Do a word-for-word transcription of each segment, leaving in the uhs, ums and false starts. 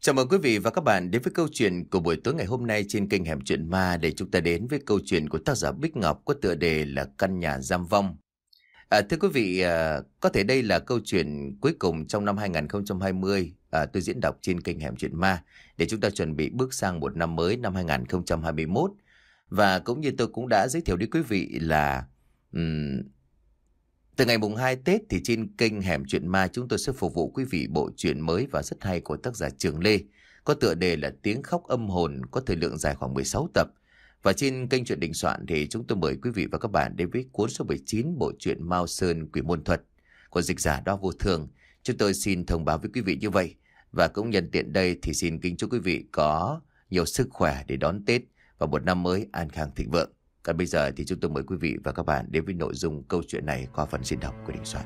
Chào mừng quý vị và các bạn đến với câu chuyện của buổi tối ngày hôm nay trên kênh Hẻm Chuyện Ma, để chúng ta đến với câu chuyện của tác giả Bích Ngọc có tựa đề là Căn Nhà Giam Vong. À, thưa quý vị, à, có thể đây là câu chuyện cuối cùng trong năm hai không hai không à, tôi diễn đọc trên kênh Hẻm Chuyện Ma để chúng ta chuẩn bị bước sang một năm mới năm hai không hai mốt. Và cũng như tôi cũng đã giới thiệu đến quý vị là um, từ ngày mùng hai Tết thì trên kênh Hẻm Chuyện Ma chúng tôi sẽ phục vụ quý vị bộ truyện mới và rất hay của tác giả Trường Lê, có tựa đề là Tiếng Khóc Âm Hồn, có thời lượng dài khoảng mười sáu tập. Và trên kênh Truyện Đình Soạn thì chúng tôi mời quý vị và các bạn đến với cuốn số bảy chín bộ truyện Mao Sơn Quỷ Môn Thuật của dịch giả Đao Vô Thường. Chúng tôi xin thông báo với quý vị như vậy, và cũng nhân tiện đây thì xin kính chúc quý vị có nhiều sức khỏe để đón Tết và một năm mới an khang thịnh vượng. Còn bây giờ thì chúng tôi mời quý vị và các bạn đến với nội dung câu chuyện này qua phần diễn đọc của Đình Soạn.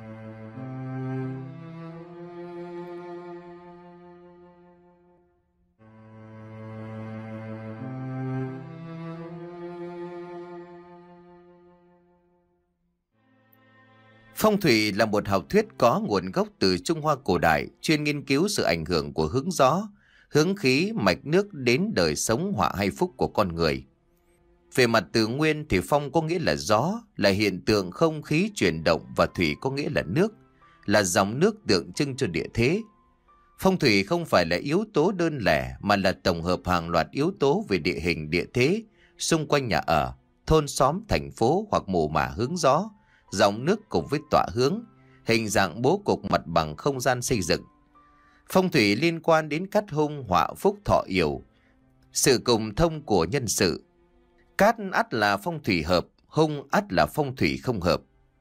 Phong thủy là một học thuyết có nguồn gốc từ Trung Hoa cổ đại, chuyên nghiên cứu sự ảnh hưởng của hướng gió, hướng khí, mạch nước đến đời sống họa hay phúc của con người. Về mặt từ nguyên thì phong có nghĩa là gió, là hiện tượng không khí chuyển động, và thủy có nghĩa là nước, là dòng nước tượng trưng cho địa thế. Phong thủy không phải là yếu tố đơn lẻ mà là tổng hợp hàng loạt yếu tố về địa hình địa thế, xung quanh nhà ở, thôn xóm, thành phố hoặc mồ mả hướng gió, dòng nước cùng với tọa hướng, hình dạng bố cục mặt bằng không gian xây dựng. Phong thủy liên quan đến cát hung, họa phúc, thọ yểu, sự cùng thông của nhân sự. Cát ắt là phong thủy hợp, hung ắt là phong thủy không hợp.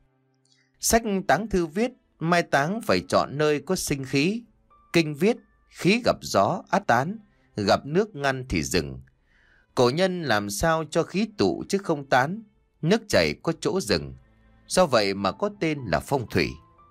Sách táng thư viết, mai táng phải chọn nơi có sinh khí. Kinh viết, khí gặp gió át tán, gặp nước ngăn thì dừng. Cổ nhân làm sao cho khí tụ chứ không tán, nước chảy có chỗ dừng. Do vậy mà có tên là phong thủy.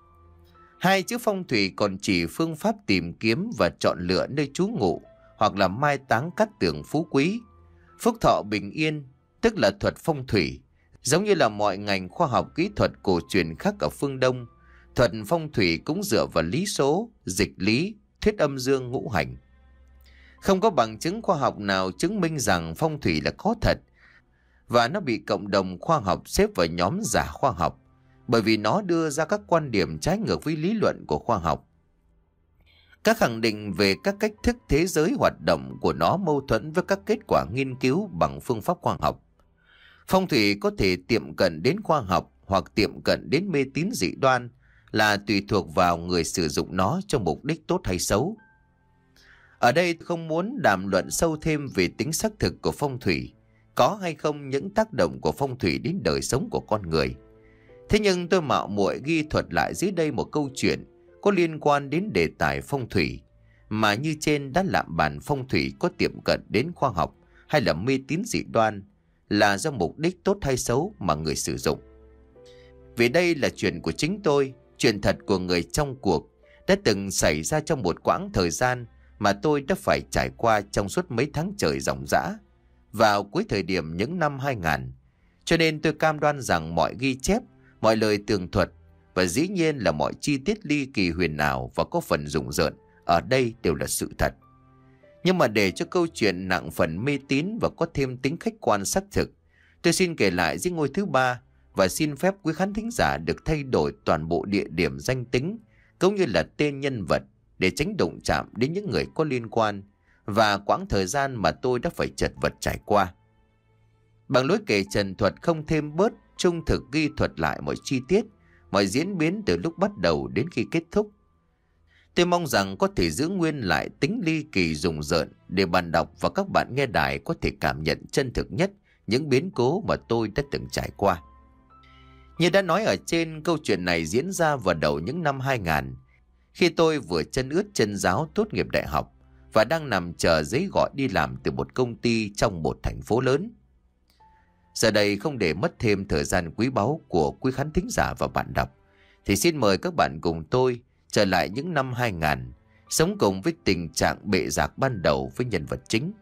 Hai chữ phong thủy còn chỉ phương pháp tìm kiếm và chọn lựa nơi trú ngụ, hoặc là mai táng cát tường phú quý, phúc thọ bình yên, tức là thuật phong thủy. Giống như là mọi ngành khoa học kỹ thuật cổ truyền khác ở phương Đông, thuật phong thủy cũng dựa vào lý số, dịch lý, thuyết âm dương ngũ hành. Không có bằng chứng khoa học nào chứng minh rằng phong thủy là có thật, và nó bị cộng đồng khoa học xếp vào nhóm giả khoa học, bởi vì nó đưa ra các quan điểm trái ngược với lý luận của khoa học. Các khẳng định về các cách thức thế giới hoạt động của nó mâu thuẫn với các kết quả nghiên cứu bằng phương pháp khoa học. Phong thủy có thể tiệm cận đến khoa học hoặc tiệm cận đến mê tín dị đoan, là tùy thuộc vào người sử dụng nó cho mục đích tốt hay xấu. Ở đây không muốn đàm luận sâu thêm về tính xác thực của phong thủy, có hay không những tác động của phong thủy đến đời sống của con người. Thế nhưng tôi mạo muội ghi thuật lại dưới đây một câu chuyện có liên quan đến đề tài phong thủy, mà như trên đã lạm bàn phong thủy có tiệm cận đến khoa học hay là mê tín dị đoan, là do mục đích tốt hay xấu mà người sử dụng. Vì đây là chuyện của chính tôi, chuyện thật của người trong cuộc, đã từng xảy ra trong một quãng thời gian mà tôi đã phải trải qua trong suốt mấy tháng trời ròng rã vào cuối thời điểm những năm hai nghìn. Cho nên tôi cam đoan rằng mọi ghi chép, mọi lời tường thuật và dĩ nhiên là mọi chi tiết ly kỳ huyền ảo và có phần rùng rợn ở đây đều là sự thật. Nhưng mà để cho câu chuyện nặng phần mê tín và có thêm tính khách quan xác thực, tôi xin kể lại dưới ngôi thứ ba, và xin phép quý khán thính giả được thay đổi toàn bộ địa điểm danh tính cũng như là tên nhân vật để tránh đụng chạm đến những người có liên quan và quãng thời gian mà tôi đã phải chật vật trải qua. Bằng lối kể trần thuật không thêm bớt, trung thực ghi thuật lại mọi chi tiết, mọi diễn biến từ lúc bắt đầu đến khi kết thúc. Tôi mong rằng có thể giữ nguyên lại tính ly kỳ rùng rợn để bạn đọc và các bạn nghe đài có thể cảm nhận chân thực nhất những biến cố mà tôi đã từng trải qua. Như đã nói ở trên, câu chuyện này diễn ra vào đầu những năm hai nghìn, khi tôi vừa chân ướt chân ráo tốt nghiệp đại học và đang nằm chờ giấy gọi đi làm từ một công ty trong một thành phố lớn. Giờ đây không để mất thêm thời gian quý báu của quý khán thính giả và bạn đọc, thì xin mời các bạn cùng tôi trở lại những năm hai nghìn, sống cùng với tình trạng bệ rạc ban đầu với nhân vật chính.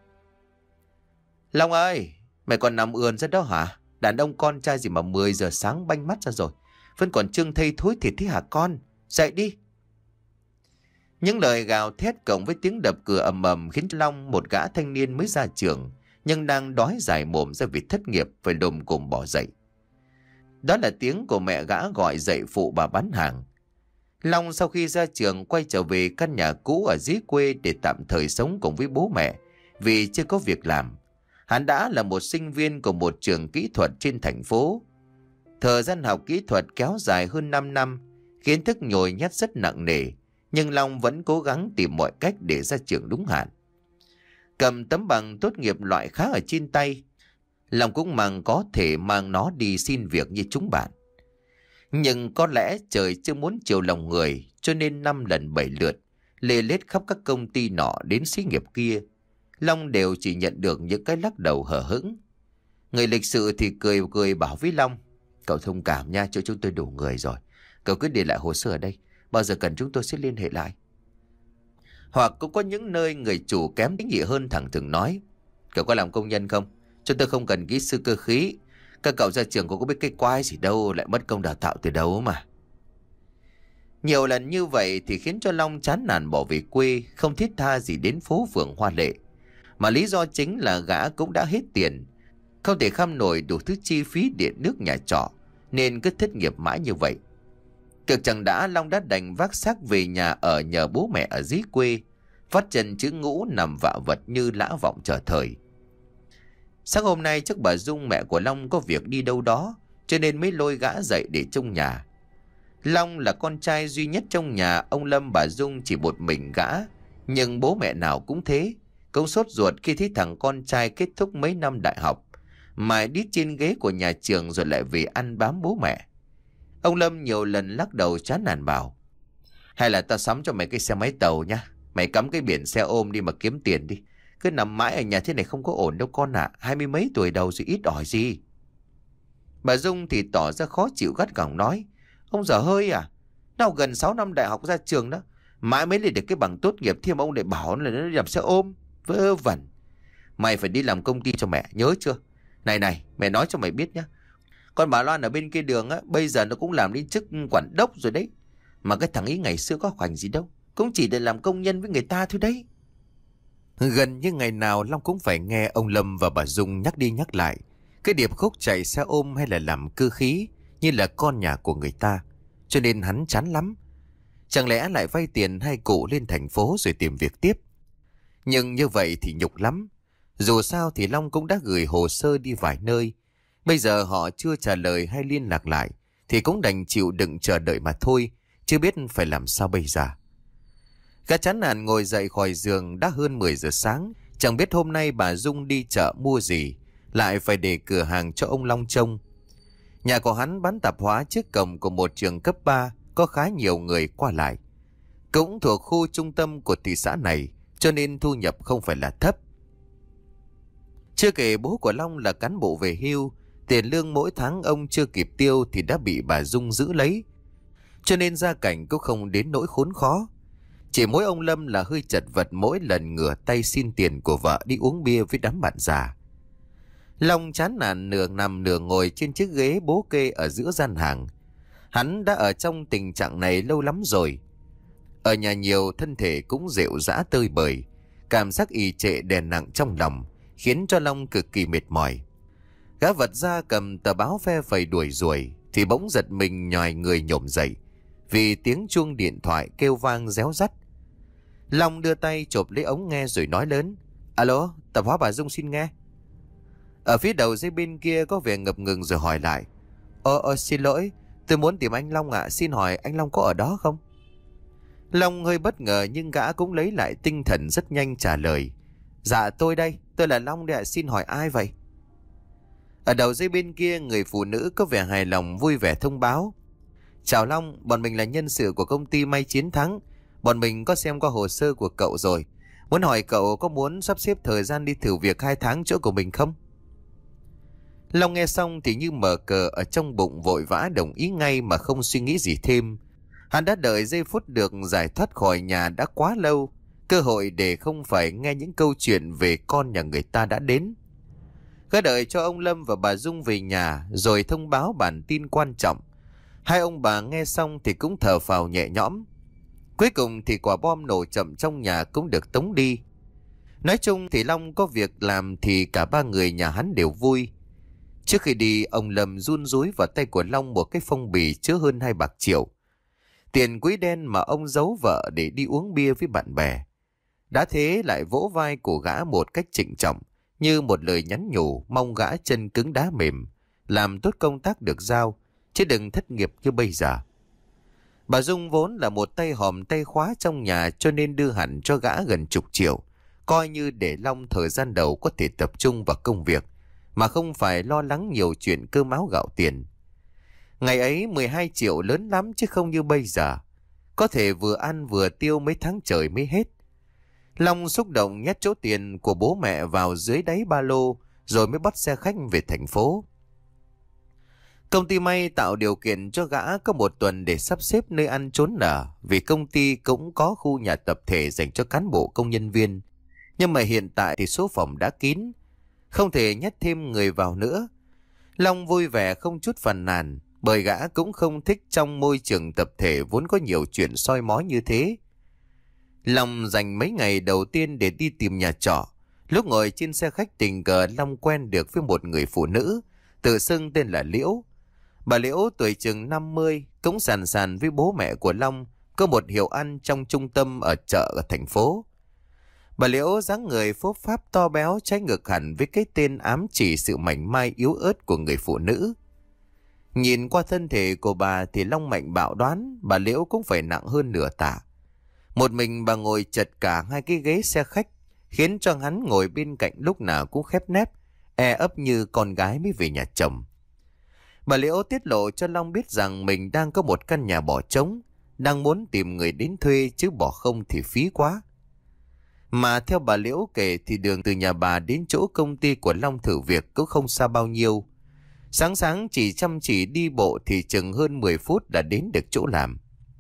Long ơi, mày còn nằm ườn ra đó hả? Đàn ông con trai gì mà mười giờ sáng banh mắt ra rồi, vẫn còn trương thây thối thịt thế hả con? Dậy đi. Những lời gào thét cộng với tiếng đập cửa ầm ầm khiến Long, một gã thanh niên mới ra trường nhưng đang đói dài mồm ra vì thất nghiệp, phải đồm cồm bỏ dậy. Đó là tiếng của mẹ gã gọi dậy phụ bà bán hàng. Long sau khi ra trường quay trở về căn nhà cũ ở dưới quê để tạm thời sống cùng với bố mẹ vì chưa có việc làm. Hắn đã là một sinh viên của một trường kỹ thuật trên thành phố. Thời gian học kỹ thuật kéo dài hơn 5 năm, kiến thức nhồi nhét rất nặng nề, nhưng Long vẫn cố gắng tìm mọi cách để ra trường đúng hạn. Cầm tấm bằng tốt nghiệp loại khá ở trên tay, Long cũng mong có thể mang nó đi xin việc như chúng bạn. Nhưng có lẽ trời chưa muốn chiều lòng người, cho nên năm lần bảy lượt lê lết khắp các công ty nọ đến xí nghiệp kia, Long đều chỉ nhận được những cái lắc đầu hờ hững. Người lịch sự thì cười cười bảo với Long: "Cậu thông cảm nha, chỗ chúng tôi đủ người rồi. Cậu cứ để lại hồ sơ ở đây, bao giờ cần chúng tôi sẽ liên hệ lại." Hoặc cũng có những nơi người chủ kém tính nghị hơn, thẳng thừng nói: "Cậu có làm công nhân không? Chúng tôi không cần kỹ sư cơ khí. Các cậu ra trường có biết cái quái gì đâu, lại mất công đào tạo từ đâu mà." Nhiều lần như vậy thì khiến cho Long chán nản bỏ về quê, không thiết tha gì đến phố phường hoa lệ. Mà lý do chính là gã cũng đã hết tiền, không thể kham nổi đủ thứ chi phí điện nước nhà trọ, nên cứ thất nghiệp mãi như vậy. Cực chẳng đã, Long đã đành vác xác về nhà ở nhờ bố mẹ ở dưới quê, vắt chân chữ ngũ nằm vạ vật như lã vọng chờ thời. Sáng hôm nay chắc bà Dung mẹ của Long có việc đi đâu đó, cho nên mới lôi gã dậy để trông nhà. Long là con trai duy nhất trong nhà, ông Lâm bà Dung chỉ một mình gã, nhưng bố mẹ nào cũng thế, cũng sốt ruột khi thấy thằng con trai kết thúc mấy năm đại học, mãi đít trên ghế của nhà trường rồi lại về ăn bám bố mẹ. Ông Lâm nhiều lần lắc đầu chán nản bảo: "Hay là tao sắm cho mày cái xe máy tàu nha, mày cắm cái biển xe ôm đi mà kiếm tiền đi. Cứ nằm mãi ở nhà thế này không có ổn đâu con ạ, à. Hai mươi mấy tuổi đầu rồi ít ỏi gì." Bà Dung thì tỏ ra khó chịu gắt gỏng nói: "Ông dở hơi à? Nào gần sáu năm đại học ra trường đó, mãi mới lấy được cái bằng tốt nghiệp thêm ông lại bảo là nó làm xe ôm, vớ vẩn. Mày phải đi làm công ty cho mẹ, nhớ chưa? Này này, mẹ nói cho mày biết nhá. Con bà Loan ở bên kia đường á, bây giờ nó cũng làm đến chức quản đốc rồi đấy. Mà cái thằng ấy ngày xưa có khoảnh gì đâu, cũng chỉ để làm công nhân với người ta thôi đấy." Gần như ngày nào Long cũng phải nghe ông Lâm và bà Dung nhắc đi nhắc lại cái điệp khúc chạy xe ôm hay là làm cơ khí như là con nhà của người ta, cho nên hắn chán lắm. Chẳng lẽ lại vay tiền hai cụ lên thành phố rồi tìm việc tiếp? Nhưng như vậy thì nhục lắm. Dù sao thì Long cũng đã gửi hồ sơ đi vài nơi. Bây giờ họ chưa trả lời hay liên lạc lại thì cũng đành chịu đựng chờ đợi mà thôi, chưa biết phải làm sao bây giờ. Gã chán nản ngồi dậy khỏi giường đã hơn mười giờ sáng. Chẳng biết hôm nay bà Dung đi chợ mua gì, lại phải để cửa hàng cho ông Long trông. Nhà của hắn bán tạp hóa trước cổng của một trường cấp ba, có khá nhiều người qua lại. Cũng thuộc khu trung tâm của thị xã này, cho nên thu nhập không phải là thấp. Chưa kể bố của Long là cán bộ về hưu, tiền lương mỗi tháng ông chưa kịp tiêu thì đã bị bà Dung giữ lấy, cho nên gia cảnh cũng không đến nỗi khốn khó. Chỉ mỗi ông Lâm là hơi chật vật mỗi lần ngửa tay xin tiền của vợ đi uống bia với đám bạn già. Long chán nản nửa nằm nửa ngồi trên chiếc ghế bố kê ở giữa gian hàng. Hắn đã ở trong tình trạng này lâu lắm rồi. Ở nhà nhiều, thân thể cũng rệu rã tơi bời, cảm giác ì trệ đè nặng trong lòng khiến cho Long cực kỳ mệt mỏi. Gã vật ra cầm tờ báo phe phẩy đuổi ruồi thì bỗng giật mình nhòi người nhổm dậy vì tiếng chuông điện thoại kêu vang réo rắt. Long đưa tay chộp lấy ống nghe rồi nói lớn: "Alo, tạp hóa bà Dung xin nghe." Ở phía đầu dây bên kia có vẻ ngập ngừng rồi hỏi lại: Ơ ơ xin lỗi, tôi muốn tìm anh Long ạ, xin hỏi anh Long có ở đó không?" Long hơi bất ngờ nhưng gã cũng lấy lại tinh thần rất nhanh trả lời: "Dạ tôi đây, tôi là Long đấy ạ, xin hỏi ai vậy?" Ở đầu dây bên kia, người phụ nữ có vẻ hài lòng vui vẻ thông báo: "Chào Long, bọn mình là nhân sự của công ty May Chiến Thắng. Bọn mình có xem qua hồ sơ của cậu rồi. Muốn hỏi cậu có muốn sắp xếp thời gian đi thử việc hai tháng chỗ của mình không?" Long nghe xong thì như mở cờ ở trong bụng, vội vã đồng ý ngay mà không suy nghĩ gì thêm. Hắn đã đợi giây phút được giải thoát khỏi nhà đã quá lâu, cơ hội để không phải nghe những câu chuyện về con nhà người ta đã đến. Gã đợi cho ông Lâm và bà Dung về nhà rồi thông báo bản tin quan trọng. Hai ông bà nghe xong thì cũng thở phào nhẹ nhõm. Cuối cùng thì quả bom nổ chậm trong nhà cũng được tống đi. Nói chung thì Long có việc làm thì cả ba người nhà hắn đều vui. Trước khi đi, ông Lâm run rúi vào tay của Long một cái phong bì chứa hơn hai bạc triệu. Tiền quỹ đen mà ông giấu vợ để đi uống bia với bạn bè. Đã thế lại vỗ vai của gã một cách trịnh trọng, như một lời nhắn nhủ mong gã chân cứng đá mềm, làm tốt công tác được giao, chứ đừng thất nghiệp như bây giờ. Bà Dung vốn là một tay hòm tay khóa trong nhà cho nên đưa hẳn cho gã gần chục triệu, coi như để Long thời gian đầu có thể tập trung vào công việc, mà không phải lo lắng nhiều chuyện cơm áo gạo tiền. Ngày ấy mười hai triệu lớn lắm chứ không như bây giờ, có thể vừa ăn vừa tiêu mấy tháng trời mới hết. Long xúc động nhét chỗ tiền của bố mẹ vào dưới đáy ba lô, rồi mới bắt xe khách về thành phố. Công ty may tạo điều kiện cho gã có một tuần để sắp xếp nơi ăn trốn ở, vì công ty cũng có khu nhà tập thể dành cho cán bộ công nhân viên. Nhưng mà hiện tại thì số phòng đã kín, không thể nhét thêm người vào nữa. Long vui vẻ không chút phàn nàn, bởi gã cũng không thích trong môi trường tập thể vốn có nhiều chuyện soi mói như thế. Long dành mấy ngày đầu tiên để đi tìm nhà trọ. Lúc ngồi trên xe khách tình cờ Long quen được với một người phụ nữ, tự xưng tên là Liễu. Bà Liễu tuổi chừng năm mươi, cũng sàn sàn với bố mẹ của Long, có một hiệu ăn trong trung tâm ở chợ ở thành phố. Bà Liễu dáng người phốp pháp to béo trái ngược hẳn với cái tên ám chỉ sự mảnh mai yếu ớt của người phụ nữ. Nhìn qua thân thể của bà thì Long mạnh bạo đoán bà Liễu cũng phải nặng hơn nửa tạ. Một mình bà ngồi chật cả hai cái ghế xe khách, khiến cho hắn ngồi bên cạnh lúc nào cũng khép nép, e ấp như con gái mới về nhà chồng. Bà Liễu tiết lộ cho Long biết rằng mình đang có một căn nhà bỏ trống, đang muốn tìm người đến thuê chứ bỏ không thì phí quá. Mà theo bà Liễu kể thì đường từ nhà bà đến chỗ công ty của Long thử việc cũng không xa bao nhiêu. Sáng sáng chỉ chăm chỉ đi bộ thì chừng hơn mười phút đã đến được chỗ làm.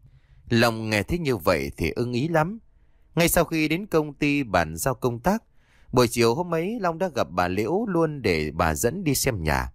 Long nghe thấy như vậy thì ưng ý lắm. Ngay sau khi đến công ty bàn giao công tác, buổi chiều hôm ấy Long đã gặp bà Liễu luôn để bà dẫn đi xem nhà.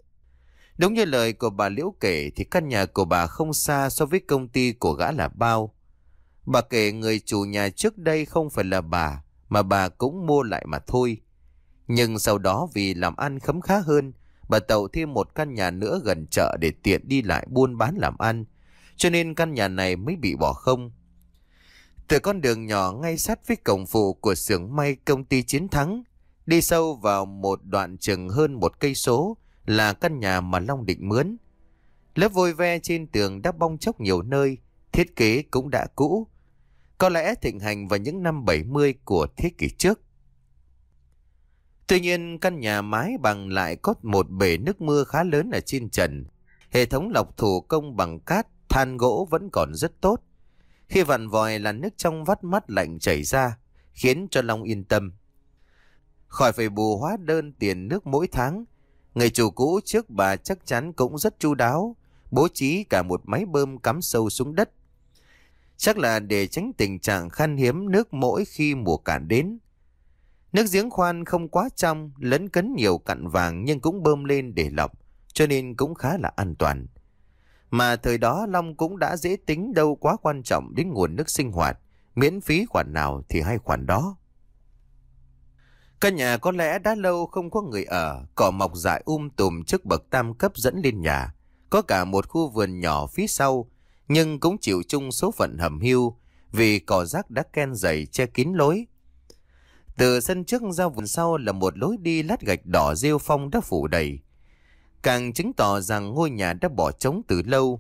Đúng như lời của bà Liễu kể thì căn nhà của bà không xa so với công ty của gã là bao. Bà kể người chủ nhà trước đây không phải là bà, mà bà cũng mua lại mà thôi. Nhưng sau đó vì làm ăn khấm khá hơn, bà tậu thêm một căn nhà nữa gần chợ để tiện đi lại buôn bán làm ăn, cho nên căn nhà này mới bị bỏ không. Từ con đường nhỏ ngay sát với cổng phụ của xưởng may công ty Chiến Thắng, đi sâu vào một đoạn chừng hơn một cây số là căn nhà mà Long định mướn. Lớp vôi ve trên tường đã bong chóc nhiều nơi, thiết kế cũng đã cũ, có lẽ thịnh hành vào những năm bảy mươi của thế kỷ trước. Tuy nhiên căn nhà mái bằng lại có một bể nước mưa khá lớn ở trên trần. Hệ thống lọc thủ công bằng cát, than gỗ vẫn còn rất tốt. Khi vặn vòi là nước trong vắt mắt lạnh chảy ra, khiến cho Long yên tâm. Khỏi phải bù hóa đơn tiền nước mỗi tháng, người chủ cũ trước bà chắc chắn cũng rất chu đáo, bố trí cả một máy bơm cắm sâu xuống đất. Chắc là để tránh tình trạng khan hiếm nước mỗi khi mùa cạn đến. Nước giếng khoan không quá trong, lấn cấn nhiều cặn vàng nhưng cũng bơm lên để lọc, cho nên cũng khá là an toàn. Mà thời đó Long cũng đã dễ tính đâu quá quan trọng đến nguồn nước sinh hoạt, miễn phí khoản nào thì hay khoản đó. Căn nhà có lẽ đã lâu không có người ở, cỏ mọc dại um tùm trước bậc tam cấp dẫn lên nhà. Có cả một khu vườn nhỏ phía sau, nhưng cũng chịu chung số phận hầm hưu vì cỏ rác đã ken dày che kín lối. Từ sân trước ra vườn sau là một lối đi lát gạch đỏ rêu phong đã phủ đầy, càng chứng tỏ rằng ngôi nhà đã bỏ trống từ lâu.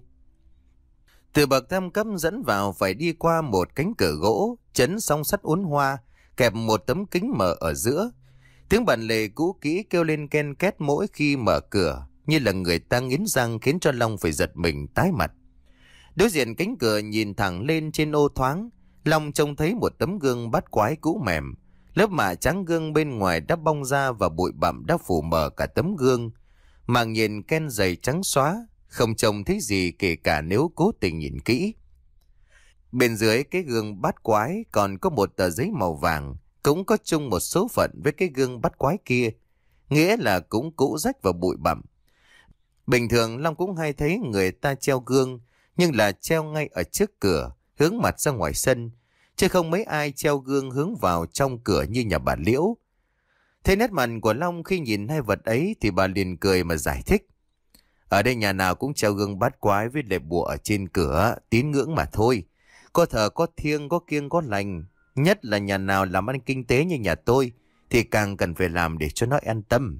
Từ bậc tam cấp dẫn vào phải đi qua một cánh cửa gỗ, chấn song sắt uốn hoa, kẹp một tấm kính mở ở giữa. Tiếng bản lề cũ kỹ kêu lên ken két mỗi khi mở cửa, như là người ta nghiến răng, khiến cho Long phải giật mình tái mặt. Đối diện cánh cửa nhìn thẳng lên trên ô thoáng, Long trông thấy một tấm gương bát quái cũ mềm. Lớp mạ trắng gương bên ngoài đã bong ra và bụi bặm đã phủ mờ cả tấm gương. Màng nhìn ken dày trắng xóa, không trông thấy gì kể cả nếu cố tình nhìn kỹ. Bên dưới cái gương bát quái còn có một tờ giấy màu vàng, cũng có chung một số phận với cái gương bát quái kia, nghĩa là cũng cũ rách và bụi bặm. Bình thường Long cũng hay thấy người ta treo gương, nhưng là treo ngay ở trước cửa, hướng mặt ra ngoài sân, chứ không mấy ai treo gương hướng vào trong cửa như nhà bà Liễu. Thấy nét mặt của Long khi nhìn hai vật ấy thì bà liền cười mà giải thích. Ở đây nhà nào cũng treo gương bát quái với lệp bùa ở trên cửa, tín ngưỡng mà thôi. Có thờ có thiêng, có kiêng có lành. Nhất là nhà nào làm ăn kinh tế như nhà tôi thì càng cần phải làm để cho nó an tâm.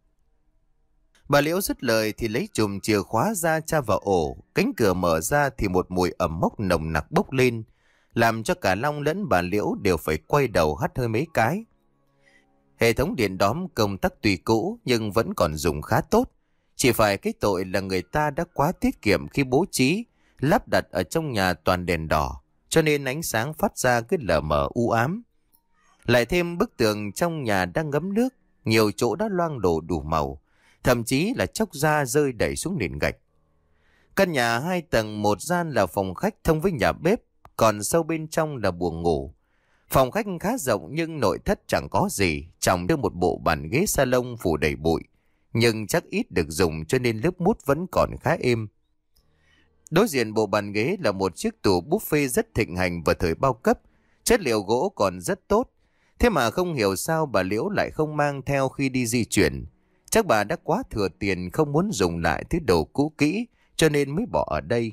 Bà Liễu dứt lời thì lấy chùm chìa khóa ra tra vào ổ. Cánh cửa mở ra thì một mùi ẩm mốc nồng nặc bốc lên, làm cho cả Long lẫn bà Liễu đều phải quay đầu hắt hơi mấy cái. Hệ thống điện đóm công tắc tuy cũ nhưng vẫn còn dùng khá tốt. Chỉ phải cái tội là người ta đã quá tiết kiệm khi bố trí, lắp đặt ở trong nhà toàn đèn đỏ, cho nên ánh sáng phát ra cứ lờ mờ u ám. Lại thêm bức tường trong nhà đang ngấm nước, nhiều chỗ đã loang lổ đủ màu, thậm chí là chóc da rơi đẩy xuống nền gạch. Căn nhà hai tầng một gian là phòng khách thông với nhà bếp, còn sâu bên trong là buồng ngủ. Phòng khách khá rộng nhưng nội thất chẳng có gì, trồng đưa một bộ bàn ghế salon phủ đầy bụi, nhưng chắc ít được dùng cho nên lớp mút vẫn còn khá êm. Đối diện bộ bàn ghế là một chiếc tủ buffet rất thịnh hành vào thời bao cấp, chất liệu gỗ còn rất tốt. Thế mà không hiểu sao bà Liễu lại không mang theo khi đi di chuyển. Chắc bà đã quá thừa tiền không muốn dùng lại thứ đồ cũ kỹ cho nên mới bỏ ở đây.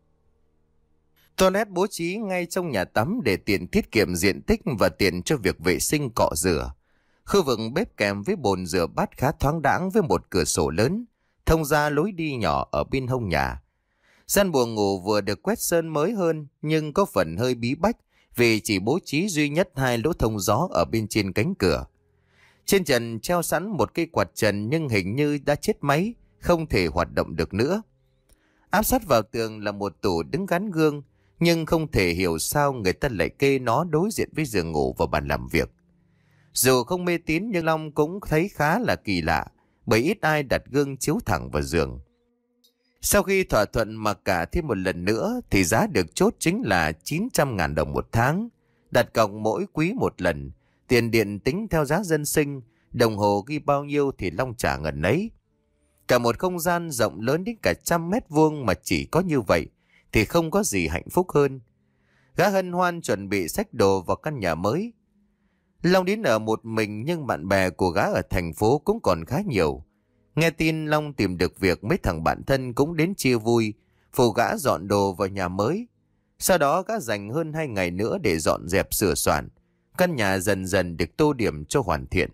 Toilet bố trí ngay trong nhà tắm để tiện tiết kiệm diện tích và tiện cho việc vệ sinh cọ rửa. Khu vực bếp kèm với bồn rửa bát khá thoáng đãng với một cửa sổ lớn, thông ra lối đi nhỏ ở bên hông nhà. Gian buồng ngủ vừa được quét sơn mới hơn nhưng có phần hơi bí bách vì chỉ bố trí duy nhất hai lỗ thông gió ở bên trên cánh cửa. Trên trần treo sẵn một cây quạt trần nhưng hình như đã chết máy, không thể hoạt động được nữa. Áp sát vào tường là một tủ đứng gắn gương, nhưng không thể hiểu sao người ta lại kê nó đối diện với giường ngủ và bàn làm việc. Dù không mê tín nhưng Long cũng thấy khá là kỳ lạ, bởi ít ai đặt gương chiếu thẳng vào giường. Sau khi thỏa thuận mặc cả thêm một lần nữa thì giá được chốt chính là chín trăm ngàn đồng một tháng, đặt cọc mỗi quý một lần, tiền điện tính theo giá dân sinh, đồng hồ ghi bao nhiêu thì Long trả ngần ấy. Cả một không gian rộng lớn đến cả trăm mét vuông mà chỉ có như vậy thì không có gì hạnh phúc hơn. Gã hân hoan chuẩn bị xách đồ vào căn nhà mới. Long đến ở một mình nhưng bạn bè của gã ở thành phố cũng còn khá nhiều. Nghe tin Long tìm được việc, mấy thằng bạn thân cũng đến chia vui, phụ gã dọn đồ vào nhà mới. Sau đó gã dành hơn hai ngày nữa để dọn dẹp sửa soạn. Căn nhà dần dần được tô điểm cho hoàn thiện.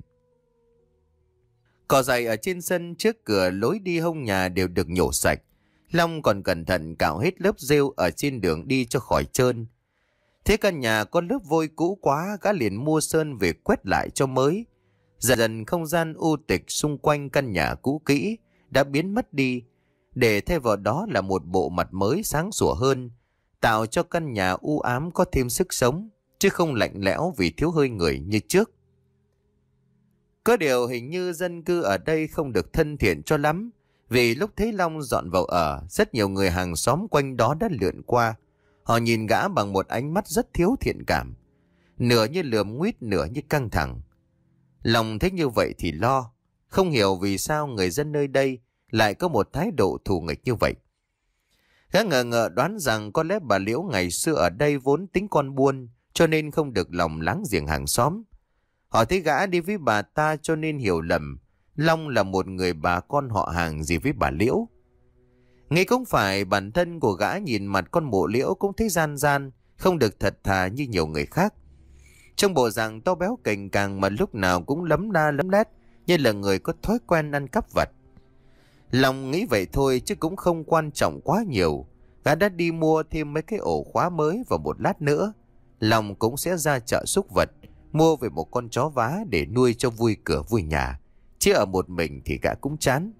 Cỏ dại ở trên sân trước cửa lối đi hông nhà đều được nhổ sạch. Long còn cẩn thận cạo hết lớp rêu ở trên đường đi cho khỏi trơn. Thế căn nhà có lớp vôi cũ quá, gã liền mua sơn về quét lại cho mới. Dần dần không gian u tịch xung quanh căn nhà cũ kỹ đã biến mất đi, để thay vào đó là một bộ mặt mới sáng sủa hơn, tạo cho căn nhà u ám có thêm sức sống, chứ không lạnh lẽo vì thiếu hơi người như trước. Có điều hình như dân cư ở đây không được thân thiện cho lắm, vì lúc thấy Long dọn vào ở, rất nhiều người hàng xóm quanh đó đã lượn qua. Họ nhìn gã bằng một ánh mắt rất thiếu thiện cảm, nửa như lườm nguýt nửa như căng thẳng. Long thấy như vậy thì lo, không hiểu vì sao người dân nơi đây lại có một thái độ thù nghịch như vậy. Gã ngờ ngợ đoán rằng có lẽ bà Liễu ngày xưa ở đây vốn tính con buôn, cho nên không được lòng láng giềng hàng xóm. Họ thấy gã đi với bà ta cho nên hiểu lầm Long là một người bà con họ hàng gì với bà Liễu. Nghĩ cũng phải, bản thân của gã nhìn mặt con mộ Liễu cũng thấy gian gian, không được thật thà như nhiều người khác. Trong bộ dạng to béo cành càng mà lúc nào cũng lấm la lấm lét, như là người có thói quen ăn cắp vặt. Long nghĩ vậy thôi chứ cũng không quan trọng quá nhiều. Gã đã đi mua thêm mấy cái ổ khóa mới và một lát nữa Long cũng sẽ ra chợ súc vật, mua về một con chó vá để nuôi cho vui cửa vui nhà. Chứ ở một mình thì gã cũng chán.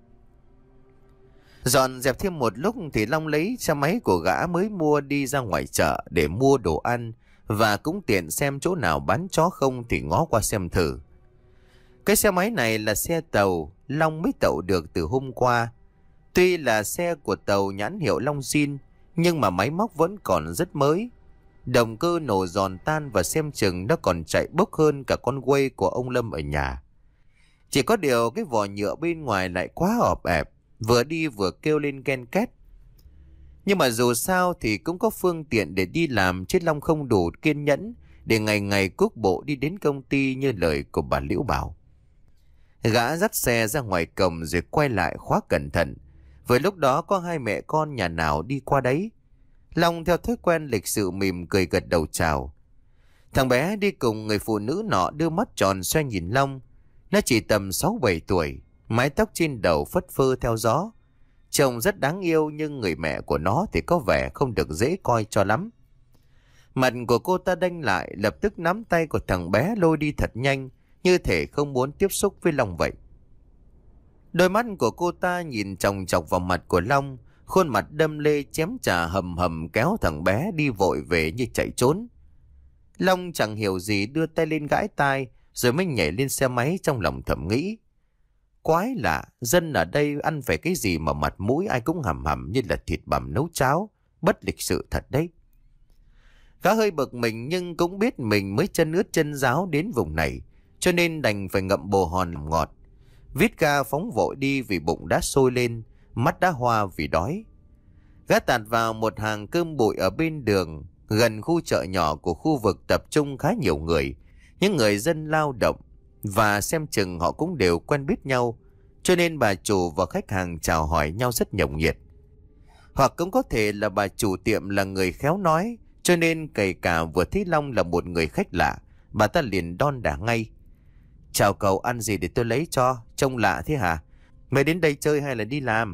Dọn dẹp thêm một lúc thì Long lấy xe máy của gã mới mua đi ra ngoài chợ để mua đồ ăn, và cũng tiện xem chỗ nào bán chó không thì ngó qua xem thử. Cái xe máy này là xe tàu, Long mới tậu được từ hôm qua. Tuy là xe của tàu nhãn hiệu Long Xin, nhưng mà máy móc vẫn còn rất mới. Động cơ nổ giòn tan và xem chừng nó còn chạy bốc hơn cả con quay của ông Lâm ở nhà. Chỉ có điều cái vỏ nhựa bên ngoài lại quá ọp ẹp, vừa đi vừa kêu lên ken két. Nhưng mà dù sao thì cũng có phương tiện để đi làm, chứ Long không đủ kiên nhẫn để ngày ngày cuốc bộ đi đến công ty như lời của bà Liễu bảo. Gã dắt xe ra ngoài cổng rồi quay lại khóa cẩn thận. Với lúc đó có hai mẹ con nhà nào đi qua đấy. Long theo thói quen lịch sự mỉm cười gật đầu chào. Thằng bé đi cùng người phụ nữ nọ đưa mắt tròn xoay nhìn Long. Nó chỉ tầm sáu bảy tuổi, mái tóc trên đầu phất phơ theo gió. Trông rất đáng yêu nhưng người mẹ của nó thì có vẻ không được dễ coi cho lắm. Mặt của cô ta đanh lại, lập tức nắm tay của thằng bé lôi đi thật nhanh, như thể không muốn tiếp xúc với Long vậy. Đôi mắt của cô ta nhìn chòng chọc vào mặt của Long, khuôn mặt đâm lê chém trả hầm hầm kéo thằng bé đi vội về như chạy trốn. Long chẳng hiểu gì đưa tay lên gãi tai rồi mới nhảy lên xe máy, trong lòng thầm nghĩ. Quái lạ, dân ở đây ăn phải cái gì mà mặt mũi ai cũng hầm hầm như là thịt bằm nấu cháo, bất lịch sự thật đấy. Gã hơi bực mình nhưng cũng biết mình mới chân ướt chân ráo đến vùng này, cho nên đành phải ngậm bồ hòn làm ngọt. Vít ga phóng vội đi vì bụng đã sôi lên, mắt đã hoa vì đói. Gã tạt vào một hàng cơm bụi ở bên đường, gần khu chợ nhỏ của khu vực tập trung khá nhiều người, những người dân lao động, và xem chừng họ cũng đều quen biết nhau, cho nên bà chủ và khách hàng chào hỏi nhau rất nhộn nhịp. Hoặc cũng có thể là bà chủ tiệm là người khéo nói, cho nên kể cả vừa thấy Long là một người khách lạ, bà ta liền đon đả ngay. Chào cậu, ăn gì để tôi lấy cho, trông lạ thế hả? Mày đến đây chơi hay là đi làm?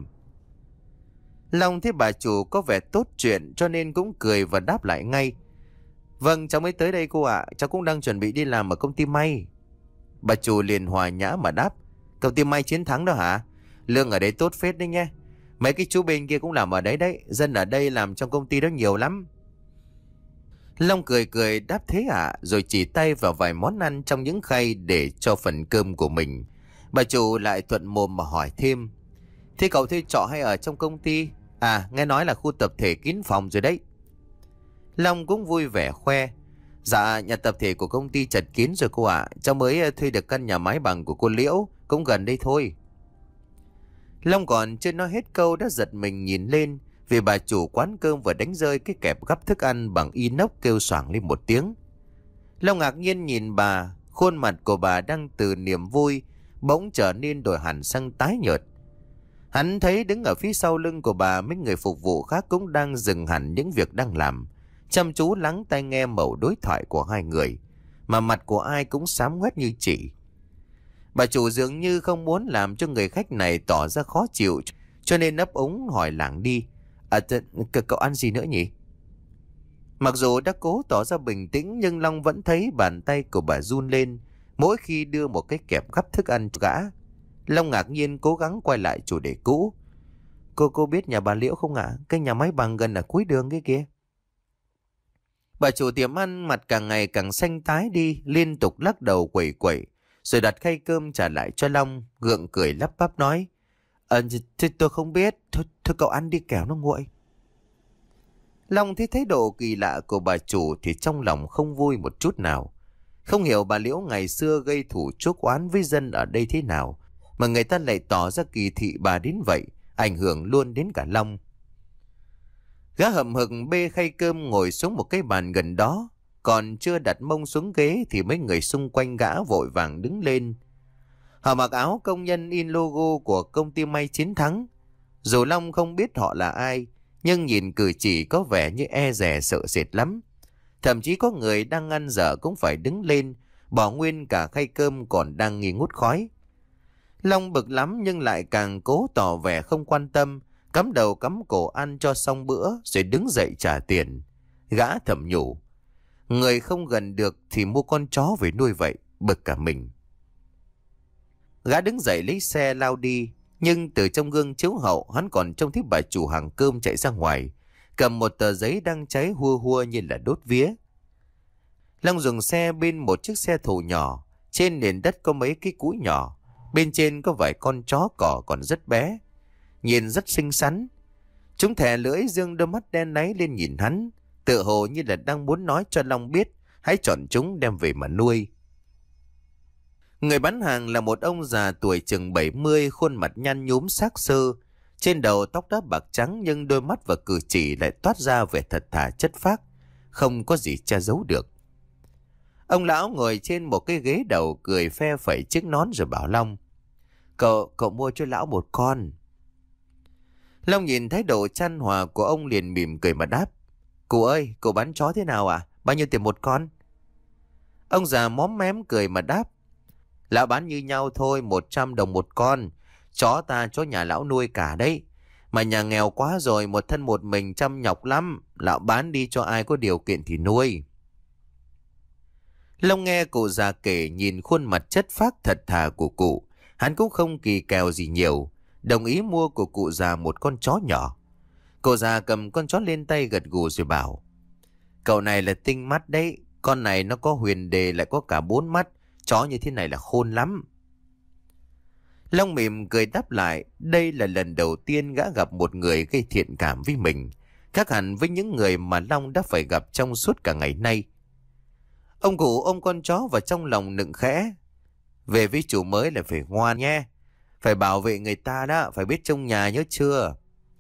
Long thấy bà chủ có vẻ tốt chuyện cho nên cũng cười và đáp lại ngay. Vâng, cháu mới tới đây cô ạ, cháu cũng đang chuẩn bị đi làm ở công ty may. Bà chủ liền hòa nhã mà đáp. Công ty may Chiến Thắng đó hả? Lương ở đấy tốt phết đấy nhé. Mấy cái chú bên kia cũng làm ở đấy đấy, dân ở đây làm trong công ty đó nhiều lắm. Long cười cười đáp thế ạ, rồi chỉ tay vào vài món ăn trong những khay để cho phần cơm của mình. Bà chủ lại thuận mồm mà hỏi thêm. Thế cậu thuê trọ hay ở trong công ty? À, nghe nói là khu tập thể kín phòng rồi đấy. Long cũng vui vẻ khoe. Dạ, nhà tập thể của công ty chật kín rồi cô ạ. Cháu mới thuê được căn nhà mái bằng của cô Liễu, cũng gần đây thôi. Long còn chưa nói hết câu đã giật mình nhìn lên, vì bà chủ quán cơm vừa đánh rơi cái kẹp gắp thức ăn bằng inox kêu xoảng lên một tiếng. Long ngạc nhiên nhìn bà, khuôn mặt của bà đang từ niềm vui bỗng trở nên đổi hẳn sang tái nhợt. Hắn thấy đứng ở phía sau lưng của bà, mấy người phục vụ khác cũng đang dừng hẳn những việc đang làm, chăm chú lắng tai nghe mẩu đối thoại của hai người, mà mặt của ai cũng xám ngoét như chỉ. Bà chủ dường như không muốn làm cho người khách này tỏ ra khó chịu, cho nên ấp úng hỏi lảng đi. À, cậu ăn gì nữa nhỉ? Mặc dù đã cố tỏ ra bình tĩnh nhưng Long vẫn thấy bàn tay của bà run lên mỗi khi đưa một cái kẹp gắp thức ăn cho gã. Long ngạc nhiên cố gắng quay lại chủ đề cũ. Cô cô biết nhà bà Liễu không ạ? À? Cái nhà máy bằng gần ở cuối đường cái kia. Bà chủ tiệm ăn mặt càng ngày càng xanh tái đi, liên tục lắc đầu quẩy quẩy, rồi đặt khay cơm trả lại cho Long, gượng cười lắp bắp nói. Ờ, thì tôi không biết, thôi, thôi cậu ăn đi kẻo nó nguội. Long thấy thái độ kỳ lạ của bà chủ thì trong lòng không vui một chút nào. Không hiểu bà Liễu ngày xưa gây thủ chuốc oán với dân ở đây thế nào, mà người ta lại tỏ ra kỳ thị bà đến vậy, ảnh hưởng luôn đến cả Long. Gã hậm hực bê khay cơm ngồi xuống một cái bàn gần đó, còn chưa đặt mông xuống ghế thì mấy người xung quanh gã vội vàng đứng lên. Họ mặc áo công nhân in logo của công ty may Chiến Thắng. Dù Long không biết họ là ai, nhưng nhìn cử chỉ có vẻ như e dè sợ sệt lắm. Thậm chí có người đang ăn dở cũng phải đứng lên, bỏ nguyên cả khay cơm còn đang nghi ngút khói. Long bực lắm nhưng lại càng cố tỏ vẻ không quan tâm, cắm đầu cắm cổ ăn cho xong bữa rồi đứng dậy trả tiền. Gã thầm nhủ, người không gần được thì mua con chó về nuôi vậy, bực cả mình. Gã đứng dậy lấy xe lao đi, nhưng từ trong gương chiếu hậu hắn còn trông thấy bà chủ hàng cơm chạy ra ngoài, cầm một tờ giấy đang cháy hua hua như là đốt vía. Long dừng xe bên một chiếc xe thồ nhỏ, trên nền đất có mấy cái cúi nhỏ, bên trên có vài con chó cỏ còn rất bé, nhìn rất xinh xắn. Chúng thè lưỡi dương đôi mắt đen láy lên nhìn hắn, tựa hồ như là đang muốn nói cho Long biết hãy chọn chúng đem về mà nuôi. Người bán hàng là một ông già tuổi chừng bảy mươi, khuôn mặt nhăn nhúm xác xơ, Trên đầu tóc đã bạc trắng nhưng đôi mắt và cử chỉ lại toát ra vẻ thật thà chất phác, không có gì che giấu được. Ông lão ngồi trên một cái ghế đầu cười phe phẩy chiếc nón rồi bảo Long: Cậu, cậu mua cho lão một con. Long nhìn thái độ chan hòa của ông liền mỉm cười mà đáp: Cụ ơi, cậu bán chó thế nào à? Bao nhiêu tiền một con? Ông già móm mém cười mà đáp: Lão bán như nhau thôi, một trăm đồng một con. Chó ta chó nhà lão nuôi cả đấy. Mà nhà nghèo quá rồi, một thân một mình chăm nhọc lắm. Lão bán đi cho ai có điều kiện thì nuôi. Long nghe cụ già kể, nhìn khuôn mặt chất phác thật thà của cụ, hắn cũng không kỳ kèo gì nhiều, đồng ý mua của cụ già một con chó nhỏ. Cụ già cầm con chó lên tay gật gù rồi bảo: Cậu này là tinh mắt đấy. Con này nó có huyền đề lại có cả bốn mắt. Chó như thế này là khôn lắm. Long mỉm cười đáp lại. Đây là lần đầu tiên gã gặp một người gây thiện cảm với mình, khác hẳn với những người mà Long đã phải gặp trong suốt cả ngày nay. Ông cụ ôm con chó vào trong lòng nựng khẽ: Về với chủ mới là phải ngoan nhé. Phải bảo vệ người ta đó, phải biết trông nhà nhớ chưa.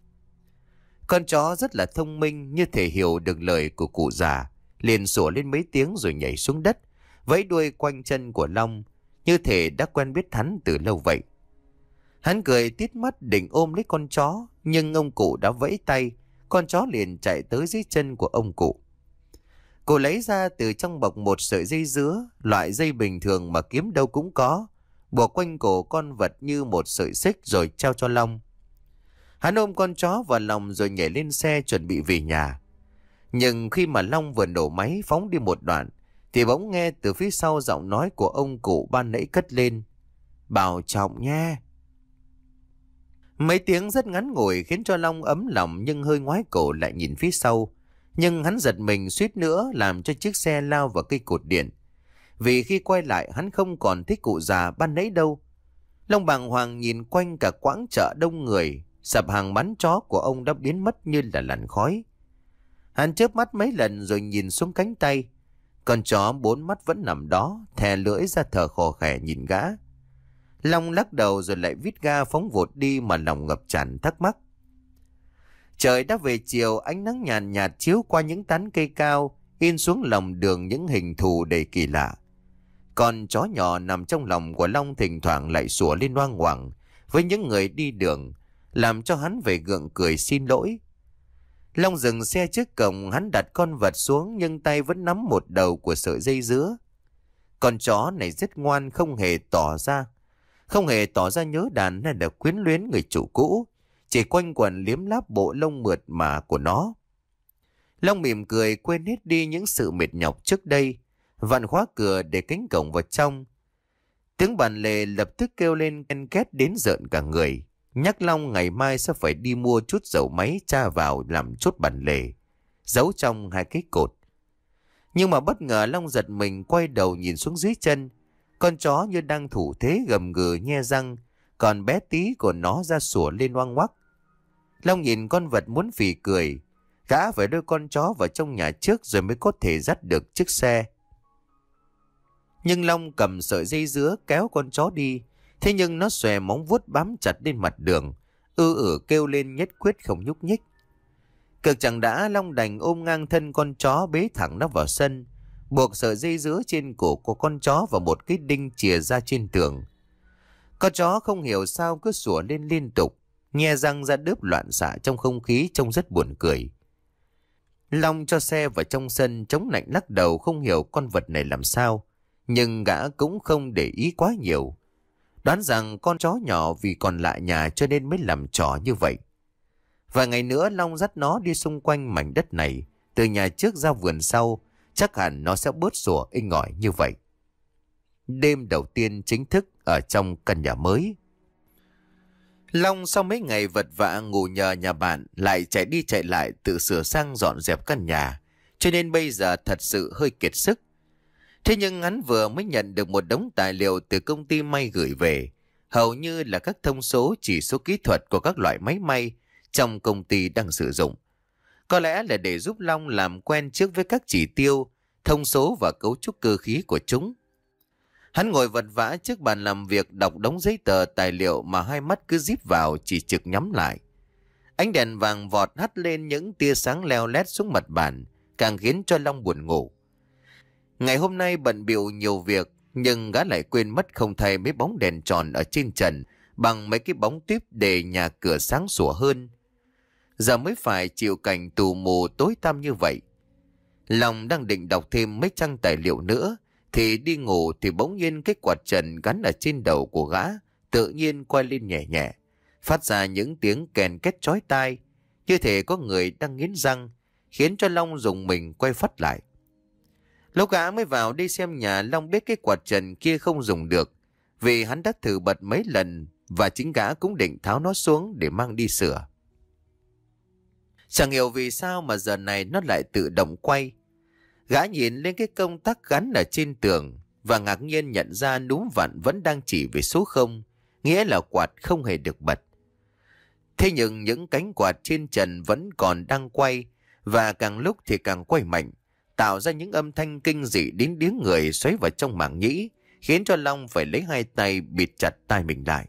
Con chó rất là thông minh, như thể hiểu được lời của cụ già, liền sủa lên mấy tiếng rồi nhảy xuống đất, vẫy đuôi quanh chân của Long, như thể đã quen biết hắn từ lâu vậy. Hắn cười tít mắt định ôm lấy con chó, nhưng ông cụ đã vẫy tay, con chó liền chạy tới dưới chân của ông cụ. Cụ lấy ra từ trong bọc một sợi dây dứa, loại dây bình thường mà kiếm đâu cũng có, buộc quanh cổ con vật như một sợi xích rồi trao cho Long. Hắn ôm con chó vào lòng rồi nhảy lên xe chuẩn bị về nhà. Nhưng khi mà Long vừa nổ máy phóng đi một đoạn, thì bỗng nghe từ phía sau giọng nói của ông cụ ban nãy cất lên: Bảo trọng nha. Mấy tiếng rất ngắn ngủi khiến cho Long ấm lòng, nhưng hơi ngoái cổ lại nhìn phía sau. Nhưng hắn giật mình suýt nữa làm cho chiếc xe lao vào cây cột điện. Vì khi quay lại hắn không còn thích cụ già ban nãy đâu. Long bàng hoàng nhìn quanh cả quãng chợ đông người, sạp hàng bán chó của ông đã biến mất như là làn khói. Hắn chớp mắt mấy lần rồi nhìn xuống cánh tay. Con chó bốn mắt vẫn nằm đó, thè lưỡi ra thở khò khè nhìn gã. Long lắc đầu rồi lại vít ga phóng vụt đi mà lòng ngập tràn thắc mắc. Trời đã về chiều, ánh nắng nhàn nhạt, nhạt chiếu qua những tán cây cao, in xuống lòng đường những hình thù đầy kỳ lạ. Con chó nhỏ nằm trong lòng của Long thỉnh thoảng lại sủa lên oang oảng với những người đi đường, làm cho hắn phải gượng cười xin lỗi. Long dừng xe trước cổng, hắn đặt con vật xuống nhưng tay vẫn nắm một đầu của sợi dây dứa. Con chó này rất ngoan, không hề tỏ ra không hề tỏ ra nhớ đàn hay là quyến luyến người chủ cũ, chỉ quanh quẩn liếm láp bộ lông mượt mà của nó. Long mỉm cười quên hết đi những sự mệt nhọc trước đây, vặn khóa cửa để cánh cổng vào trong. Tiếng bàn lề lập tức kêu lên ken két đến rợn cả người, nhắc Long ngày mai sẽ phải đi mua chút dầu máy tra vào làm chốt bàn lề, giấu trong hai cái cột. Nhưng mà bất ngờ Long giật mình quay đầu nhìn xuống dưới chân. Con chó như đang thủ thế gầm gừ nhe răng, còn bé tí của nó ra sủa lên oang oắc. Long nhìn con vật muốn phì cười, gã phải đưa con chó vào trong nhà trước rồi mới có thể dắt được chiếc xe. Nhưng Long cầm sợi dây dứa kéo con chó đi, thế nhưng nó xòe móng vuốt bám chặt lên mặt đường, ư ử kêu lên nhất quyết không nhúc nhích. Cực chẳng đã, Long đành ôm ngang thân con chó bế thẳng nó vào sân, buộc sợi dây dứa trên cổ của con chó vào một cái đinh chìa ra trên tường. Con chó không hiểu sao cứ sủa lên liên tục, nhe răng ra đớp loạn xạ trong không khí trông rất buồn cười. Long cho xe vào trong sân, chống nạnh lắc đầu không hiểu con vật này làm sao, nhưng gã cũng không để ý quá nhiều. Đoán rằng con chó nhỏ vì còn lại nhà cho nên mới làm trò như vậy. Vài ngày nữa Long dắt nó đi xung quanh mảnh đất này, từ nhà trước ra vườn sau, chắc hẳn nó sẽ bớt sủa inh ỏi như vậy. Đêm đầu tiên chính thức ở trong căn nhà mới. Long sau mấy ngày vật vã ngủ nhờ nhà bạn, lại chạy đi chạy lại tự sửa sang dọn dẹp căn nhà, cho nên bây giờ thật sự hơi kiệt sức. Thế nhưng hắn vừa mới nhận được một đống tài liệu từ công ty may gửi về, hầu như là các thông số chỉ số kỹ thuật của các loại máy may trong công ty đang sử dụng. Có lẽ là để giúp Long làm quen trước với các chỉ tiêu, thông số và cấu trúc cơ khí của chúng. Hắn ngồi vật vã trước bàn làm việc đọc đống giấy tờ tài liệu mà hai mắt cứ díp vào chỉ trực nhắm lại, Ánh đèn vàng vọt hắt lên những tia sáng leo lét xuống mặt bàn, càng khiến cho Long buồn ngủ. Ngày hôm nay bận bịu nhiều việc, nhưng gã lại quên mất không thay mấy bóng đèn tròn ở trên trần bằng mấy cái bóng tiếp để nhà cửa sáng sủa hơn. Giờ mới phải chịu cảnh tù mù tối tăm như vậy. Long đang định đọc thêm mấy trang tài liệu nữa, thì đi ngủ thì bỗng nhiên cái quạt trần gắn ở trên đầu của gã tự nhiên quay lên nhẹ nhẹ, phát ra những tiếng kèn két chói tai, như thể có người đang nghiến răng, khiến cho Long rùng mình quay phắt lại. Lúc gã mới vào đi xem nhà, Long biết cái quạt trần kia không dùng được, vì hắn đã thử bật mấy lần và chính gã cũng định tháo nó xuống để mang đi sửa. Chẳng hiểu vì sao mà giờ này nó lại tự động quay. Gã nhìn lên cái công tắc gắn ở trên tường và ngạc nhiên nhận ra núm vặn vẫn đang chỉ về số không, nghĩa là quạt không hề được bật. Thế nhưng những cánh quạt trên trần vẫn còn đang quay, và càng lúc thì càng quay mạnh, tạo ra những âm thanh kinh dị đến điếng người xoáy vào trong màng nhĩ, khiến cho Long phải lấy hai tay bịt chặt tai mình lại.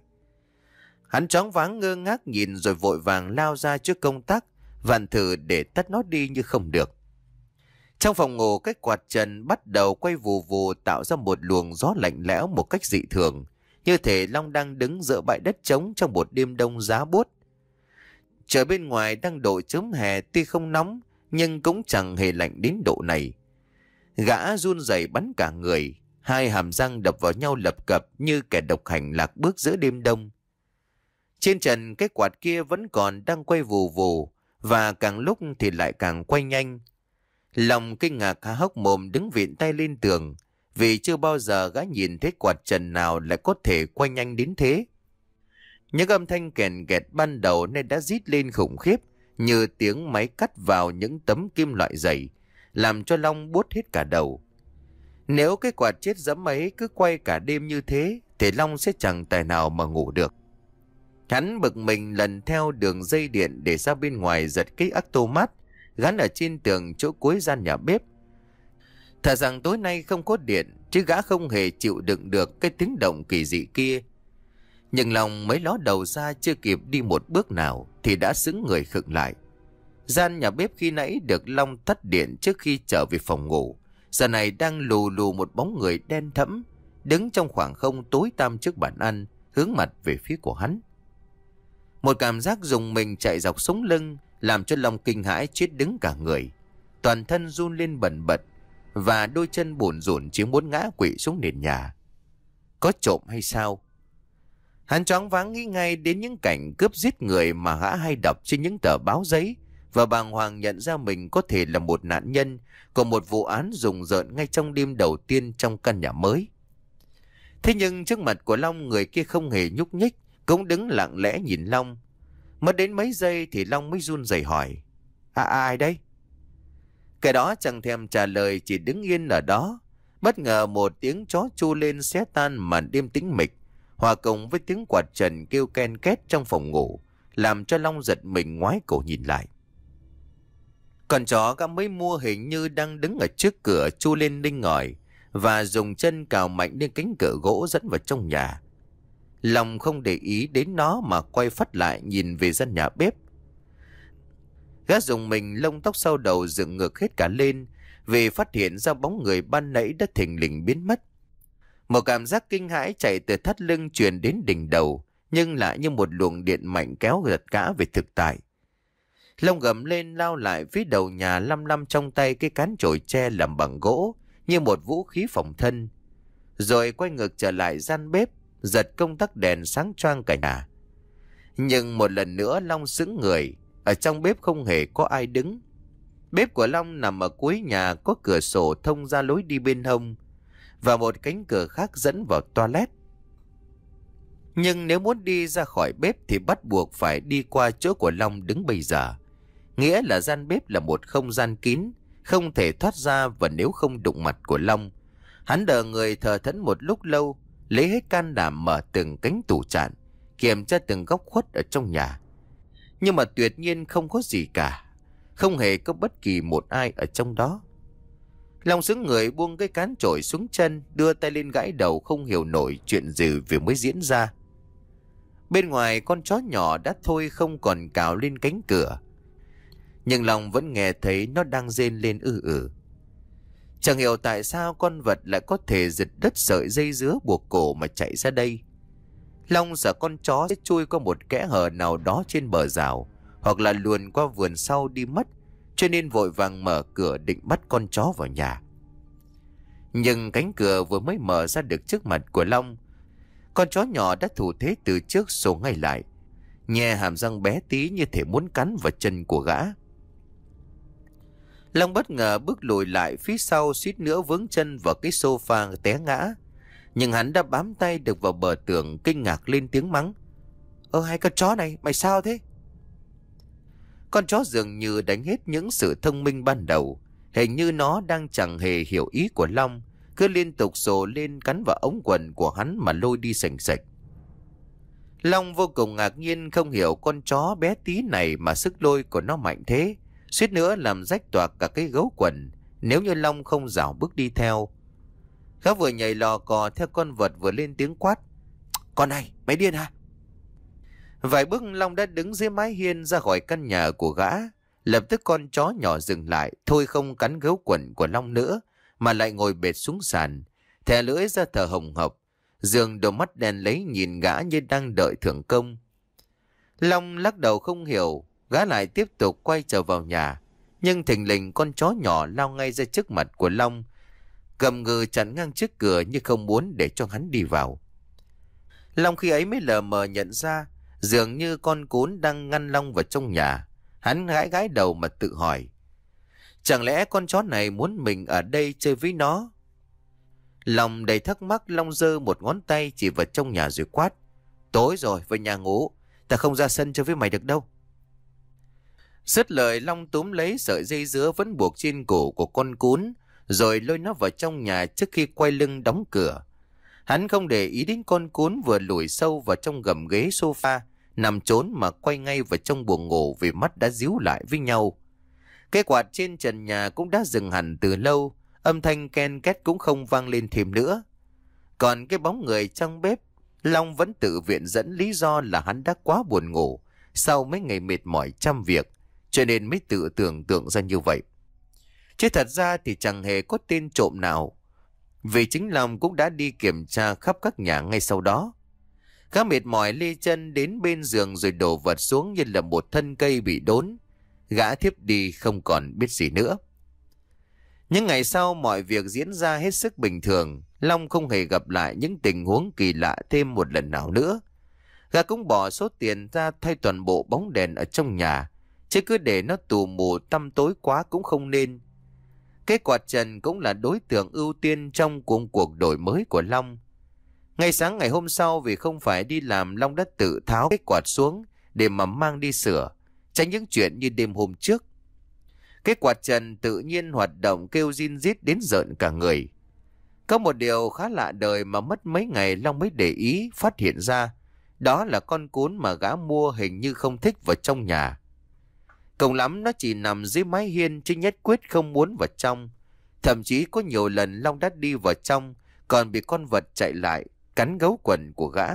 Hắn choáng váng ngơ ngác nhìn rồi vội vàng lao ra trước công tắc, vặn thử để tắt nó đi nhưng không được. Trong phòng ngủ, cái quạt trần bắt đầu quay vù vù, tạo ra một luồng gió lạnh lẽo một cách dị thường, như thể Long đang đứng giữa bãi đất trống trong một đêm đông giá buốt. Trời bên ngoài đang độ chớm hè, tuy không nóng nhưng cũng chẳng hề lạnh đến độ này. Gã run rẩy bắn cả người, hai hàm răng đập vào nhau lập cập như kẻ độc hành lạc bước giữa đêm đông. Trên trần, cái quạt kia vẫn còn đang quay vù vù, và càng lúc thì lại càng quay nhanh. Long kinh ngạc há hốc mồm đứng vịn tay lên tường, vì chưa bao giờ gã nhìn thấy quạt trần nào lại có thể quay nhanh đến thế. Những âm thanh kèn kẹt ban đầu nên đã rít lên khủng khiếp, như tiếng máy cắt vào những tấm kim loại dày, làm cho Long buốt hết cả đầu. Nếu cái quạt chết dẫm ấy cứ quay cả đêm như thế, thì Long sẽ chẳng tài nào mà ngủ được. Hắn bực mình lần theo đường dây điện để ra bên ngoài giật cái automat gắn ở trên tường chỗ cuối gian nhà bếp. Thà rằng tối nay không có điện, chứ gã không hề chịu đựng được cái tiếng động kỳ dị kia. Nhưng Long mới ló đầu ra chưa kịp đi một bước nào thì đã sững người khựng lại. Gian nhà bếp khi nãy được Long tắt điện trước khi trở về phòng ngủ, giờ này đang lù lù một bóng người đen thẫm, đứng trong khoảng không tối tăm trước bàn ăn, hướng mặt về phía của hắn. Một cảm giác rùng mình chạy dọc sống lưng, làm cho Long kinh hãi chết đứng cả người. Toàn thân run lên bần bật, và đôi chân bủn rủn chỉ muốn ngã quỵ xuống nền nhà. Có trộm hay sao? Hắn choáng váng nghĩ ngay đến những cảnh cướp giết người mà gã hay đọc trên những tờ báo giấy, và bàng hoàng nhận ra mình có thể là một nạn nhân của một vụ án rùng rợn ngay trong đêm đầu tiên trong căn nhà mới. Thế nhưng trước mặt của Long, người kia không hề nhúc nhích, cũng đứng lặng lẽ nhìn Long. Mất đến mấy giây thì Long mới run rẩy hỏi: À, ai đây? Cái đó chẳng thèm trả lời, chỉ đứng yên ở đó. Bất ngờ một tiếng chó tru lên xé tan màn đêm tĩnh mịch, hòa cùng với tiếng quạt trần kêu ken két trong phòng ngủ, làm cho Long giật mình ngoái cổ nhìn lại. Con chó gã mới mua hình như đang đứng ở trước cửa tru lên đinh ngòi, và dùng chân cào mạnh lên cánh cửa gỗ dẫn vào trong nhà. Long không để ý đến nó mà quay phắt lại nhìn về gian nhà bếp. Gã dùng mình, lông tóc sau đầu dựng ngược hết cả lên, vì phát hiện ra bóng người ban nãy đã thình lình biến mất. Một cảm giác kinh hãi chạy từ thắt lưng truyền đến đỉnh đầu, nhưng lại như một luồng điện mạnh kéo gật gã về thực tại. Long gầm lên lao lại phía đầu nhà, lăm lăm trong tay cái cán chổi tre làm bằng gỗ như một vũ khí phòng thân, rồi quay ngược trở lại gian bếp, giật công tắc đèn sáng choang cả nhà. Nhưng một lần nữa Long sững người. Ở trong bếp không hề có ai đứng. Bếp của Long nằm ở cuối nhà, có cửa sổ thông ra lối đi bên hông, và một cánh cửa khác dẫn vào toilet. Nhưng nếu muốn đi ra khỏi bếp thì bắt buộc phải đi qua chỗ của Long đứng bây giờ. Nghĩa là gian bếp là một không gian kín, không thể thoát ra, và nếu không đụng mặt của Long, hắn đờ người thờ thẫn một lúc lâu, lấy hết can đảm mở từng cánh tủ chạn, kiểm tra từng góc khuất ở trong nhà. Nhưng mà tuyệt nhiên không có gì cả, không hề có bất kỳ một ai ở trong đó. Long sững người buông cái cán chổi xuống chân, đưa tay lên gãi đầu, không hiểu nổi chuyện gì vừa mới diễn ra. Bên ngoài con chó nhỏ đã thôi không còn cào lên cánh cửa, nhưng Long vẫn nghe thấy nó đang rên lên ư ử. Chẳng hiểu tại sao con vật lại có thể giật đứt sợi dây dứa buộc cổ mà chạy ra đây. Long sợ con chó sẽ chui qua một kẽ hở nào đó trên bờ rào, hoặc là luồn qua vườn sau đi mất, cho nên vội vàng mở cửa định bắt con chó vào nhà. Nhưng cánh cửa vừa mới mở ra được trước mặt của Long, con chó nhỏ đã thủ thế từ trước xô ngay lại, nhe hàm răng bé tí như thể muốn cắn vào chân của gã. Long bất ngờ bước lùi lại phía sau, suýt nữa vướng chân vào cái sofa té ngã. Nhưng hắn đã bám tay được vào bờ tường, kinh ngạc lên tiếng mắng: Ơ hai con chó này, mày sao thế? Con chó dường như đánh hết những sự thông minh ban đầu. Hình như nó đang chẳng hề hiểu ý của Long, cứ liên tục rồ lên cắn vào ống quần của hắn mà lôi đi sành sạch. Long vô cùng ngạc nhiên, không hiểu con chó bé tí này mà sức lôi của nó mạnh thế, suýt nữa làm rách toạc cả cái gấu quần nếu như Long không rảo bước đi theo. Gã vừa nhảy lò cò theo con vật vừa lên tiếng quát: Con này, mày điên hả? Vài bước Long đã đứng dưới mái hiên ra khỏi căn nhà của gã. Lập tức con chó nhỏ dừng lại, thôi không cắn gấu quần của Long nữa, mà lại ngồi bệt xuống sàn, thè lưỡi ra thở hồng hộc, dường đôi mắt đen lấy nhìn gã như đang đợi thưởng công. Long lắc đầu không hiểu, gã lại tiếp tục quay trở vào nhà. Nhưng thình lình con chó nhỏ lao ngay ra trước mặt của Long, gầm gừ chắn ngang trước cửa như không muốn để cho hắn đi vào. Long khi ấy mới lờ mờ nhận ra dường như con cún đang ngăn Long vào trong nhà. Hắn gãi gãi đầu mà tự hỏi, chẳng lẽ con chó này muốn mình ở đây chơi với nó? Lòng đầy thắc mắc, Long giơ một ngón tay chỉ vào trong nhà rồi quát: Tối rồi, về nhà ngủ, ta không ra sân chơi với mày được đâu. Dứt lời, Long túm lấy sợi dây dứa vẫn buộc trên cổ của con cún, rồi lôi nó vào trong nhà trước khi quay lưng đóng cửa. Hắn không để ý đến con cún vừa lủi sâu vào trong gầm ghế sofa, nằm trốn mà quay ngay vào trong buồng ngủ vì mắt đã díu lại với nhau. Cái quạt trên trần nhà cũng đã dừng hẳn từ lâu, âm thanh ken két cũng không vang lên thêm nữa. Còn cái bóng người trong bếp, Long vẫn tự viện dẫn lý do là hắn đã quá buồn ngủ sau mấy ngày mệt mỏi trăm việc, cho nên mới tự tưởng tượng ra như vậy. Chứ thật ra thì chẳng hề có tên trộm nào, vì chính Long cũng đã đi kiểm tra khắp các nhà ngay sau đó. Gã mệt mỏi lê chân đến bên giường rồi đổ vật xuống như là một thân cây bị đốn. Gã thiếp đi không còn biết gì nữa. Những ngày sau mọi việc diễn ra hết sức bình thường. Long không hề gặp lại những tình huống kỳ lạ thêm một lần nào nữa. Gã cũng bỏ số tiền ra thay toàn bộ bóng đèn ở trong nhà, chứ cứ để nó tù mù tăm tối quá cũng không nên. Cái quạt trần cũng là đối tượng ưu tiên trong cuộc cuộc đổi mới của Long. Ngay sáng ngày hôm sau, vì không phải đi làm, Long đã tự tháo cái quạt xuống để mà mang đi sửa, tránh những chuyện như đêm hôm trước. Cái quạt trần tự nhiên hoạt động kêu rin rít đến rợn cả người. Có một điều khá lạ đời mà mất mấy ngày Long mới để ý phát hiện ra, đó là con cún mà gã mua hình như không thích vào trong nhà. Cùng lắm nó chỉ nằm dưới mái hiên chứ nhất quyết không muốn vào trong. Thậm chí có nhiều lần Long đã đi vào trong, còn bị con vật chạy lại cắn gấu quần của gã.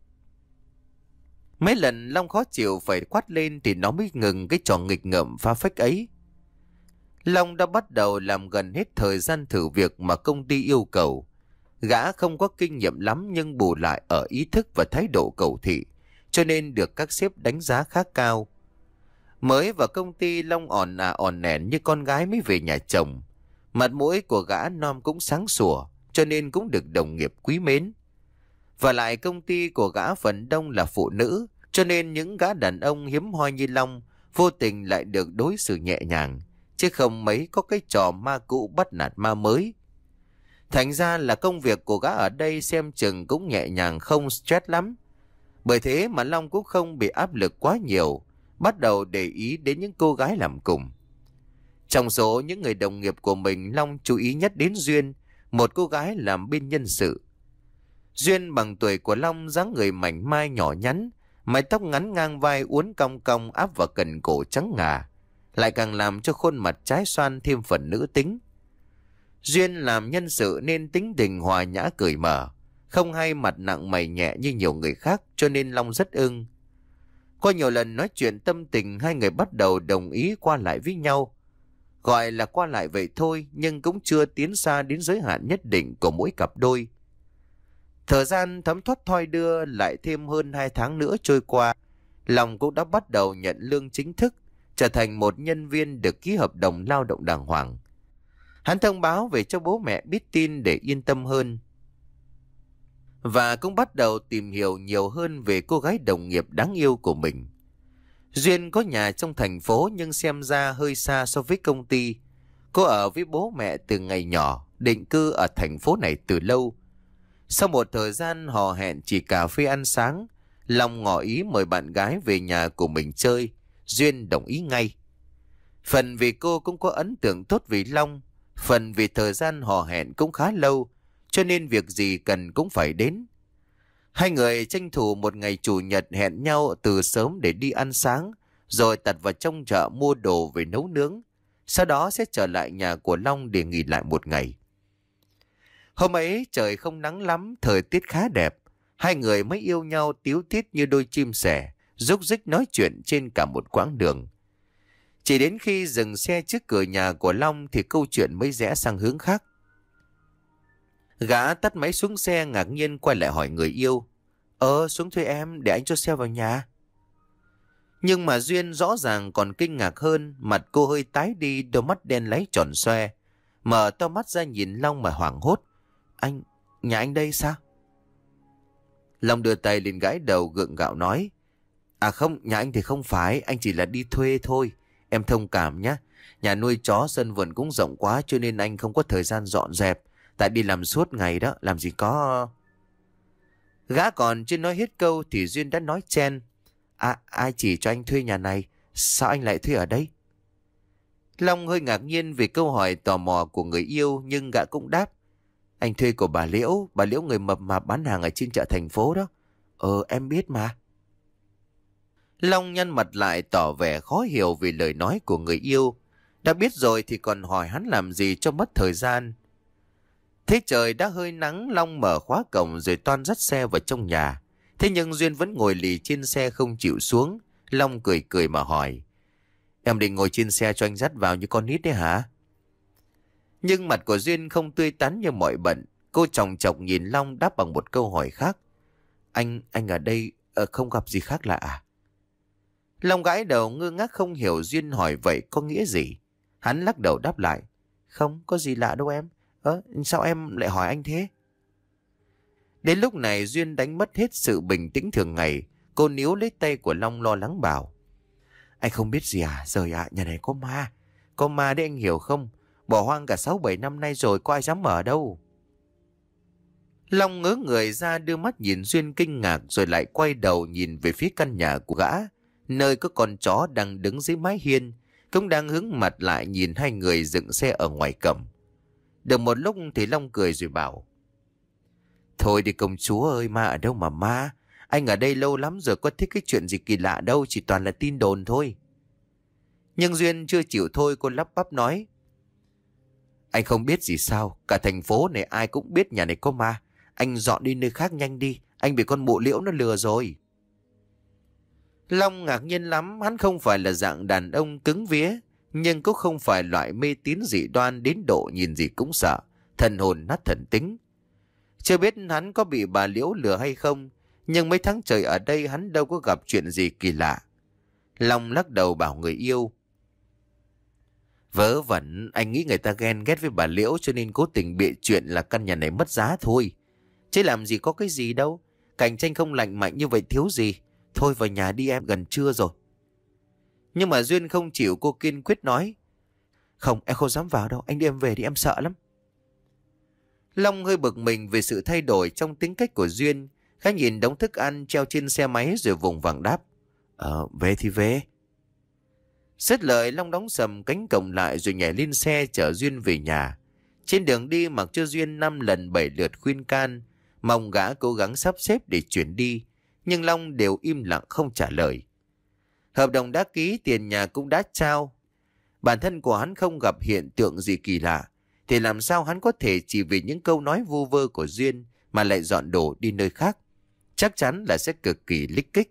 Mấy lần Long khó chịu phải quát lên thì nó mới ngừng cái trò nghịch ngợm phá phách ấy. Long đã bắt đầu làm gần hết thời gian thử việc mà công ty yêu cầu. Gã không có kinh nghiệm lắm nhưng bù lại ở ý thức và thái độ cầu thị, cho nên được các sếp đánh giá khá cao. Mới vào công ty, Long òn à òn nẻn như con gái mới về nhà chồng. Mặt mũi của gã non cũng sáng sủa, cho nên cũng được đồng nghiệp quý mến. Và lại công ty của gã phần đông là phụ nữ, cho nên những gã đàn ông hiếm hoi như Long vô tình lại được đối xử nhẹ nhàng, chứ không mấy có cái trò ma cũ bắt nạt ma mới. Thành ra là công việc của gã ở đây xem chừng cũng nhẹ nhàng, không stress lắm. Bởi thế mà Long cũng không bị áp lực quá nhiều, bắt đầu để ý đến những cô gái làm cùng. Trong số những người đồng nghiệp của mình, Long chú ý nhất đến Duyên, một cô gái làm bên nhân sự. Duyên bằng tuổi của Long, dáng người mảnh mai nhỏ nhắn, mái tóc ngắn ngang vai uốn cong cong áp vào cần cổ trắng ngà, lại càng làm cho khuôn mặt trái xoan thêm phần nữ tính. Duyên làm nhân sự nên tính tình hòa nhã cởi mở, không hay mặt nặng mày nhẹ như nhiều người khác, cho nên Long rất ưng. Qua nhiều lần nói chuyện tâm tình, hai người bắt đầu đồng ý qua lại với nhau. Gọi là qua lại vậy thôi, nhưng cũng chưa tiến xa đến giới hạn nhất định của mỗi cặp đôi. Thời gian thấm thoát thoi đưa, lại thêm hơn hai tháng nữa trôi qua, Long cũng đã bắt đầu nhận lương chính thức, trở thành một nhân viên được ký hợp đồng lao động đàng hoàng. Hắn thông báo về cho bố mẹ biết tin để yên tâm hơn. Và cũng bắt đầu tìm hiểu nhiều hơn về cô gái đồng nghiệp đáng yêu của mình. Duyên có nhà trong thành phố nhưng xem ra hơi xa so với công ty. Cô ở với bố mẹ từ ngày nhỏ, định cư ở thành phố này từ lâu. Sau một thời gian hò hẹn chỉ cà phê ăn sáng, Long ngỏ ý mời bạn gái về nhà của mình chơi. Duyên đồng ý ngay. Phần vì cô cũng có ấn tượng tốt với Long, phần vì thời gian hò hẹn cũng khá lâu, cho nên việc gì cần cũng phải đến. Hai người tranh thủ một ngày chủ nhật hẹn nhau từ sớm để đi ăn sáng, rồi tạt vào trong chợ mua đồ về nấu nướng. Sau đó sẽ trở lại nhà của Long để nghỉ lại một ngày. Hôm ấy trời không nắng lắm, thời tiết khá đẹp. Hai người mới yêu nhau tíu tít như đôi chim sẻ, rúc rích nói chuyện trên cả một quãng đường. Chỉ đến khi dừng xe trước cửa nhà của Long thì câu chuyện mới rẽ sang hướng khác. Gã tắt máy xuống xe ngạc nhiên quay lại hỏi người yêu. Ờ xuống thuê em để anh cho xe vào nhà. Nhưng mà Duyên rõ ràng còn kinh ngạc hơn, mặt cô hơi tái đi, đôi mắt đen láy tròn xoe. Mở to mắt ra nhìn Long mà hoảng hốt. Anh, nhà anh đây sao? Long đưa tay lên gãi đầu gượng gạo nói. À không, nhà anh thì không phải, anh chỉ là đi thuê thôi. Em thông cảm nhé. Nhà nuôi chó sân vườn cũng rộng quá cho nên anh không có thời gian dọn dẹp. Tại đi làm suốt ngày đó, làm gì có... Gã còn chưa nói hết câu thì Duyên đã nói chen. À, ai chỉ cho anh thuê nhà này? Sao anh lại thuê ở đây? Long hơi ngạc nhiên vì câu hỏi tò mò của người yêu, nhưng gã cũng đáp. Anh thuê của bà Liễu, bà Liễu người mập mạp bán hàng ở trên chợ thành phố đó. Ờ, em biết mà. Long nhăn mặt lại tỏ vẻ khó hiểu vì lời nói của người yêu. Đã biết rồi thì còn hỏi hắn làm gì cho mất thời gian. Thế trời đã hơi nắng, Long mở khóa cổng rồi toan dắt xe vào trong nhà. Thế nhưng Duyên vẫn ngồi lì trên xe không chịu xuống. Long cười cười mà hỏi. Em định ngồi trên xe cho anh dắt vào như con nít đấy hả? Nhưng mặt của Duyên không tươi tắn như mọi bận. Cô chòng chọc nhìn Long đáp bằng một câu hỏi khác. Anh, anh ở đây ờ, không gặp gì khác lạ à? Long gãi đầu ngơ ngác không hiểu Duyên hỏi vậy có nghĩa gì. Hắn lắc đầu đáp lại. Không có gì lạ đâu em. Ơ, sao em lại hỏi anh thế? Đến lúc này Duyên đánh mất hết sự bình tĩnh thường ngày. Cô níu lấy tay của Long lo lắng bảo. Anh không biết gì à? Trời ạ, nhà này có ma. Có ma đấy anh hiểu không? Bỏ hoang cả sáu bảy năm nay rồi, có ai dám mở đâu. Long ngớ người ra đưa mắt nhìn Duyên kinh ngạc rồi lại quay đầu nhìn về phía căn nhà của gã, nơi có con chó đang đứng dưới mái hiên, cũng đang hướng mặt lại nhìn hai người dựng xe ở ngoài cổng. Được một lúc thì Long cười rồi bảo. Thôi đi công chúa ơi, ma ở đâu mà ma. Anh ở đây lâu lắm rồi, có thích cái chuyện gì kỳ lạ đâu, chỉ toàn là tin đồn thôi. Nhưng Duyên chưa chịu thôi, cô lắp bắp nói. Anh không biết gì sao, cả thành phố này ai cũng biết nhà này có ma. Anh dọn đi nơi khác nhanh đi, anh bị con mụ Liễu nó lừa rồi. Long ngạc nhiên lắm, hắn không phải là dạng đàn ông cứng vía, nhưng cũng không phải loại mê tín dị đoan đến độ nhìn gì cũng sợ, thần hồn nát thần tính. Chưa biết hắn có bị bà Liễu lừa hay không, nhưng mấy tháng trời ở đây hắn đâu có gặp chuyện gì kỳ lạ. Long lắc đầu bảo người yêu. Vớ vẩn, anh nghĩ người ta ghen ghét với bà Liễu cho nên cố tình bịa chuyện là căn nhà này mất giá thôi. Chứ làm gì có cái gì đâu, cạnh tranh không lành mạnh như vậy thiếu gì. Thôi vào nhà đi em, gần trưa rồi. Nhưng mà Duyên không chịu, cô kiên quyết nói. Không, em không dám vào đâu, anh đi em về đi, em sợ lắm. Long hơi bực mình về sự thay đổi trong tính cách của Duyên. Khá nhìn đống thức ăn treo trên xe máy rồi vùng vằng đáp. Ờ, về thì về. Dứt lời Long đóng sầm cánh cổng lại rồi nhảy lên xe chở Duyên về nhà. Trên đường đi mặc cho Duyên năm lần bảy lượt khuyên can, mong gã cố gắng sắp xếp để chuyển đi, nhưng Long đều im lặng không trả lời. Hợp đồng đã ký, tiền nhà cũng đã trao. Bản thân của hắn không gặp hiện tượng gì kỳ lạ, thì làm sao hắn có thể chỉ vì những câu nói vu vơ của Duyên mà lại dọn đồ đi nơi khác. Chắc chắn là sẽ cực kỳ lích kích.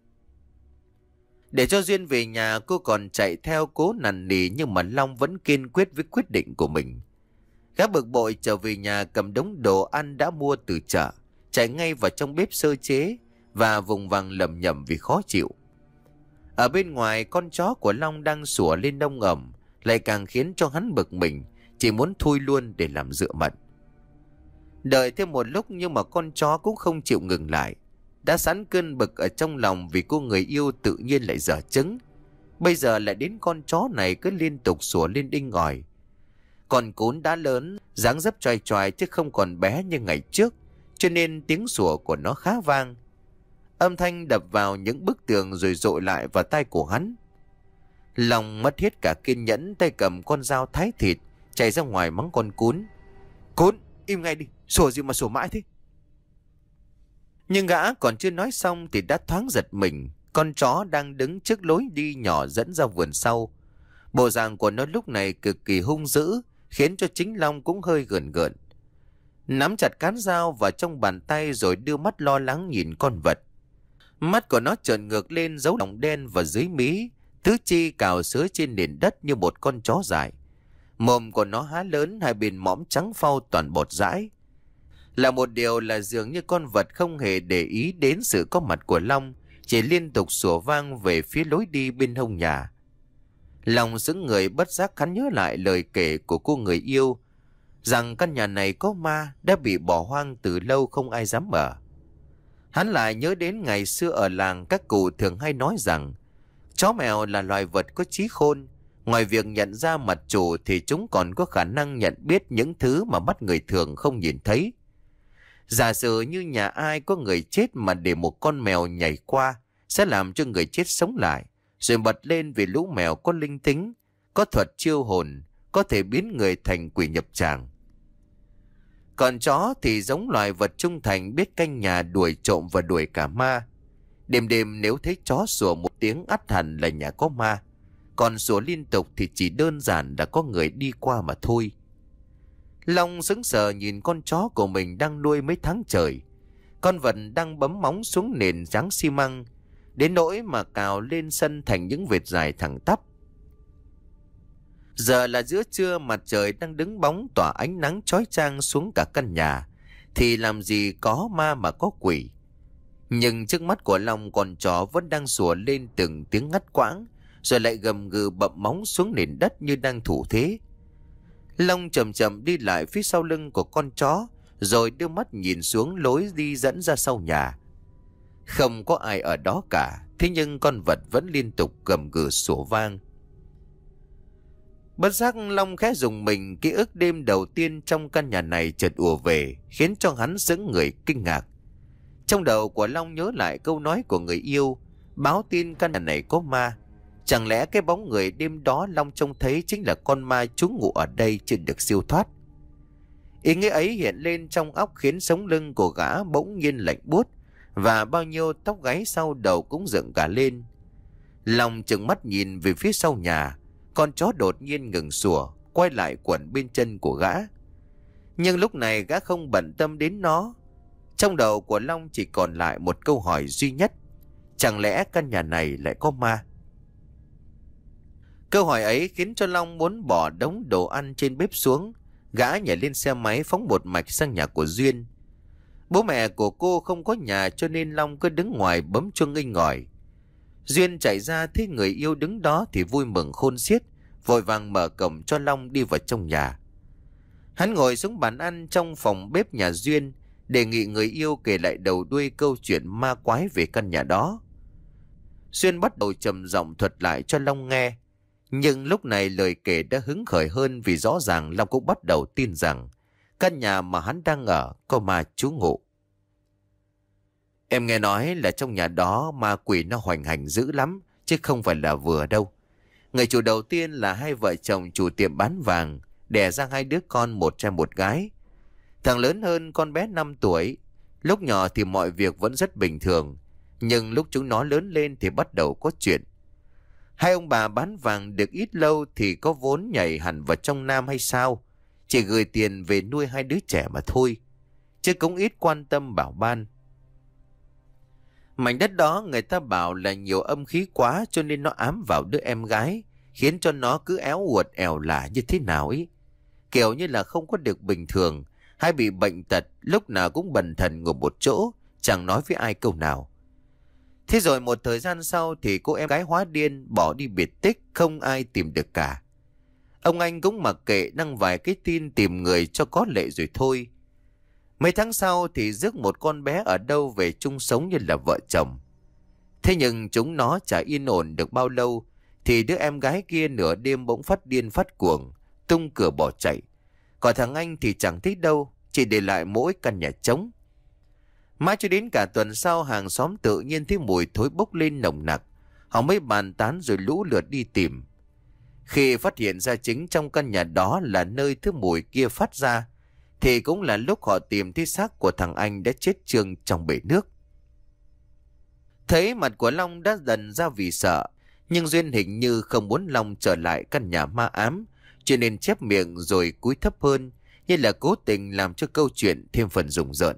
Để cho Duyên về nhà, cô còn chạy theo cố nằn nỉ, nhưng mà Long vẫn kiên quyết với quyết định của mình. Gã bực bội trở về nhà, cầm đống đồ ăn đã mua từ chợ, chạy ngay vào trong bếp sơ chế và vùng vằng lẩm nhẩm vì khó chịu. Ở bên ngoài, con chó của Long đang sủa lên nông ẩm, lại càng khiến cho hắn bực mình, chỉ muốn thui luôn để làm dựa mận. Đợi thêm một lúc nhưng mà con chó cũng không chịu ngừng lại. Đã sẵn cơn bực ở trong lòng vì cô người yêu tự nhiên lại dở trứng. Bây giờ lại đến con chó này cứ liên tục sủa lên đinh ỏi. Con cún đã lớn, dáng dấp choai choai chứ không còn bé như ngày trước, cho nên tiếng sủa của nó khá vang. Âm thanh đập vào những bức tường rồi dội lại vào tai của hắn. Long mất hết cả kiên nhẫn, tay cầm con dao thái thịt, chạy ra ngoài mắng con cún. Cún, im ngay đi, sủa gì mà sủa mãi thế? Nhưng gã còn chưa nói xong thì đã thoáng giật mình. Con chó đang đứng trước lối đi nhỏ dẫn ra vườn sau. Bộ dạng của nó lúc này cực kỳ hung dữ, khiến cho chính Long cũng hơi gờn gợn. Nắm chặt cán dao vào trong bàn tay rồi đưa mắt lo lắng nhìn con vật. Mắt của nó trợn ngược lên, dấu lòng đen vào dưới mí, tứ chi cào xới trên nền đất như một con chó dại. Mồm của nó há lớn, hai bên mõm trắng phau toàn bọt dãi. Là một điều là dường như con vật không hề để ý đến sự có mặt của Long, chỉ liên tục sủa vang về phía lối đi bên hông nhà. Long sững người, bất giác hắn nhớ lại lời kể của cô người yêu, rằng căn nhà này có ma, đã bị bỏ hoang từ lâu không ai dám ở. Hắn lại nhớ đến ngày xưa ở làng, các cụ thường hay nói rằng chó mèo là loài vật có trí khôn. Ngoài việc nhận ra mặt chủ thì chúng còn có khả năng nhận biết những thứ mà mắt người thường không nhìn thấy. Giả sử như nhà ai có người chết mà để một con mèo nhảy qua, sẽ làm cho người chết sống lại, rồi bật lên vì lũ mèo có linh tính, có thuật chiêu hồn, có thể biến người thành quỷ nhập tràng. Còn chó thì giống loài vật trung thành, biết canh nhà, đuổi trộm và đuổi cả ma. Đêm đêm nếu thấy chó sủa một tiếng ắt hẳn là nhà có ma, còn sủa liên tục thì chỉ đơn giản là có người đi qua mà thôi. Long sững sờ nhìn con chó của mình đang nuôi mấy tháng trời. Con vật đang bấm móng xuống nền trắng xi măng, đến nỗi mà cào lên sân thành những vệt dài thẳng tắp. Giờ là giữa trưa, mặt trời đang đứng bóng tỏa ánh nắng chói chang xuống cả căn nhà, thì làm gì có ma mà có quỷ. Nhưng trước mắt của Long, con chó vẫn đang sủa lên từng tiếng ngắt quãng, rồi lại gầm gừ bậm móng xuống nền đất như đang thủ thế. Long chậm chậm đi lại phía sau lưng của con chó, rồi đưa mắt nhìn xuống lối đi dẫn ra sau nhà. Không có ai ở đó cả, thế nhưng con vật vẫn liên tục gầm gừ sủa vang. Bất giác Long khẽ rùng mình, ký ức đêm đầu tiên trong căn nhà này chợt ùa về, khiến cho hắn sững người kinh ngạc. Trong đầu của Long nhớ lại câu nói của người yêu, báo tin căn nhà này có ma. Chẳng lẽ cái bóng người đêm đó Long trông thấy chính là con ma trú ngụ ở đây chưa được siêu thoát? Ý nghĩa ấy hiện lên trong óc khiến sống lưng của gã bỗng nhiên lạnh buốt, và bao nhiêu tóc gáy sau đầu cũng dựng cả lên. Long trừng mắt nhìn về phía sau nhà, con chó đột nhiên ngừng sủa, quay lại quẩn bên chân của gã. Nhưng lúc này gã không bận tâm đến nó. Trong đầu của Long chỉ còn lại một câu hỏi duy nhất: chẳng lẽ căn nhà này lại có ma? Câu hỏi ấy khiến cho Long muốn bỏ đống đồ ăn trên bếp xuống. Gã nhảy lên xe máy phóng một mạch sang nhà của Duyên. Bố mẹ của cô không có nhà, cho nên Long cứ đứng ngoài bấm chuông nghênh ngỏi. Duyên chạy ra thấy người yêu đứng đó thì vui mừng khôn xiết, vội vàng mở cổng cho Long đi vào trong nhà. Hắn ngồi xuống bàn ăn trong phòng bếp nhà Duyên, đề nghị người yêu kể lại đầu đuôi câu chuyện ma quái về căn nhà đó. Duyên bắt đầu trầm giọng thuật lại cho Long nghe. Nhưng lúc này lời kể đã hứng khởi hơn, vì rõ ràng Long cũng bắt đầu tin rằng căn nhà mà hắn đang ở có ma trú ngụ. Em nghe nói là trong nhà đó ma quỷ nó hoành hành dữ lắm, chứ không phải là vừa đâu. Người chủ đầu tiên là hai vợ chồng chủ tiệm bán vàng, đẻ ra hai đứa con, một trai một gái. Thằng lớn hơn con bé năm tuổi. Lúc nhỏ thì mọi việc vẫn rất bình thường, nhưng lúc chúng nó lớn lên thì bắt đầu có chuyện. Hai ông bà bán vàng được ít lâu thì có vốn nhảy hẳn vào trong Nam hay sao? Chỉ gửi tiền về nuôi hai đứa trẻ mà thôi. chứ cũng ít quan tâm bảo ban. Mảnh đất đó người ta bảo là nhiều âm khí quá cho nên nó ám vào đứa em gái, khiến cho nó cứ éo uột ẻo lả như thế nào ấy. Kiểu như là không có được bình thường, hay bị bệnh tật, lúc nào cũng bần thần ngồi một chỗ, chẳng nói với ai câu nào. Thế rồi một thời gian sau thì cô em gái hóa điên, bỏ đi biệt tích, không ai tìm được cả. Ông anh cũng mặc kệ, đăng vài cái tin tìm người cho có lệ rồi thôi. Mấy tháng sau thì rước một con bé ở đâu về chung sống như là vợ chồng. Thế nhưng chúng nó chả yên ổn được bao lâu, thì đứa em gái kia nửa đêm bỗng phát điên phát cuồng, tung cửa bỏ chạy. Còn thằng anh thì chẳng thấy đâu, chỉ để lại mỗi căn nhà trống. Mãi cho đến cả tuần sau, hàng xóm tự nhiên thấy mùi thối bốc lên nồng nặc. Họ mới bàn tán rồi lũ lượt đi tìm. Khi phát hiện ra chính trong căn nhà đó là nơi thứ mùi kia phát ra, thì cũng là lúc họ tìm thấy xác của thằng anh đã chết chương trong bể nước. Thấy mặt của Long đã dần ra vì sợ, nhưng Duyên hình như không muốn Long trở lại căn nhà ma ám, cho nên chép miệng rồi cúi thấp hơn, như là cố tình làm cho câu chuyện thêm phần rùng rợn.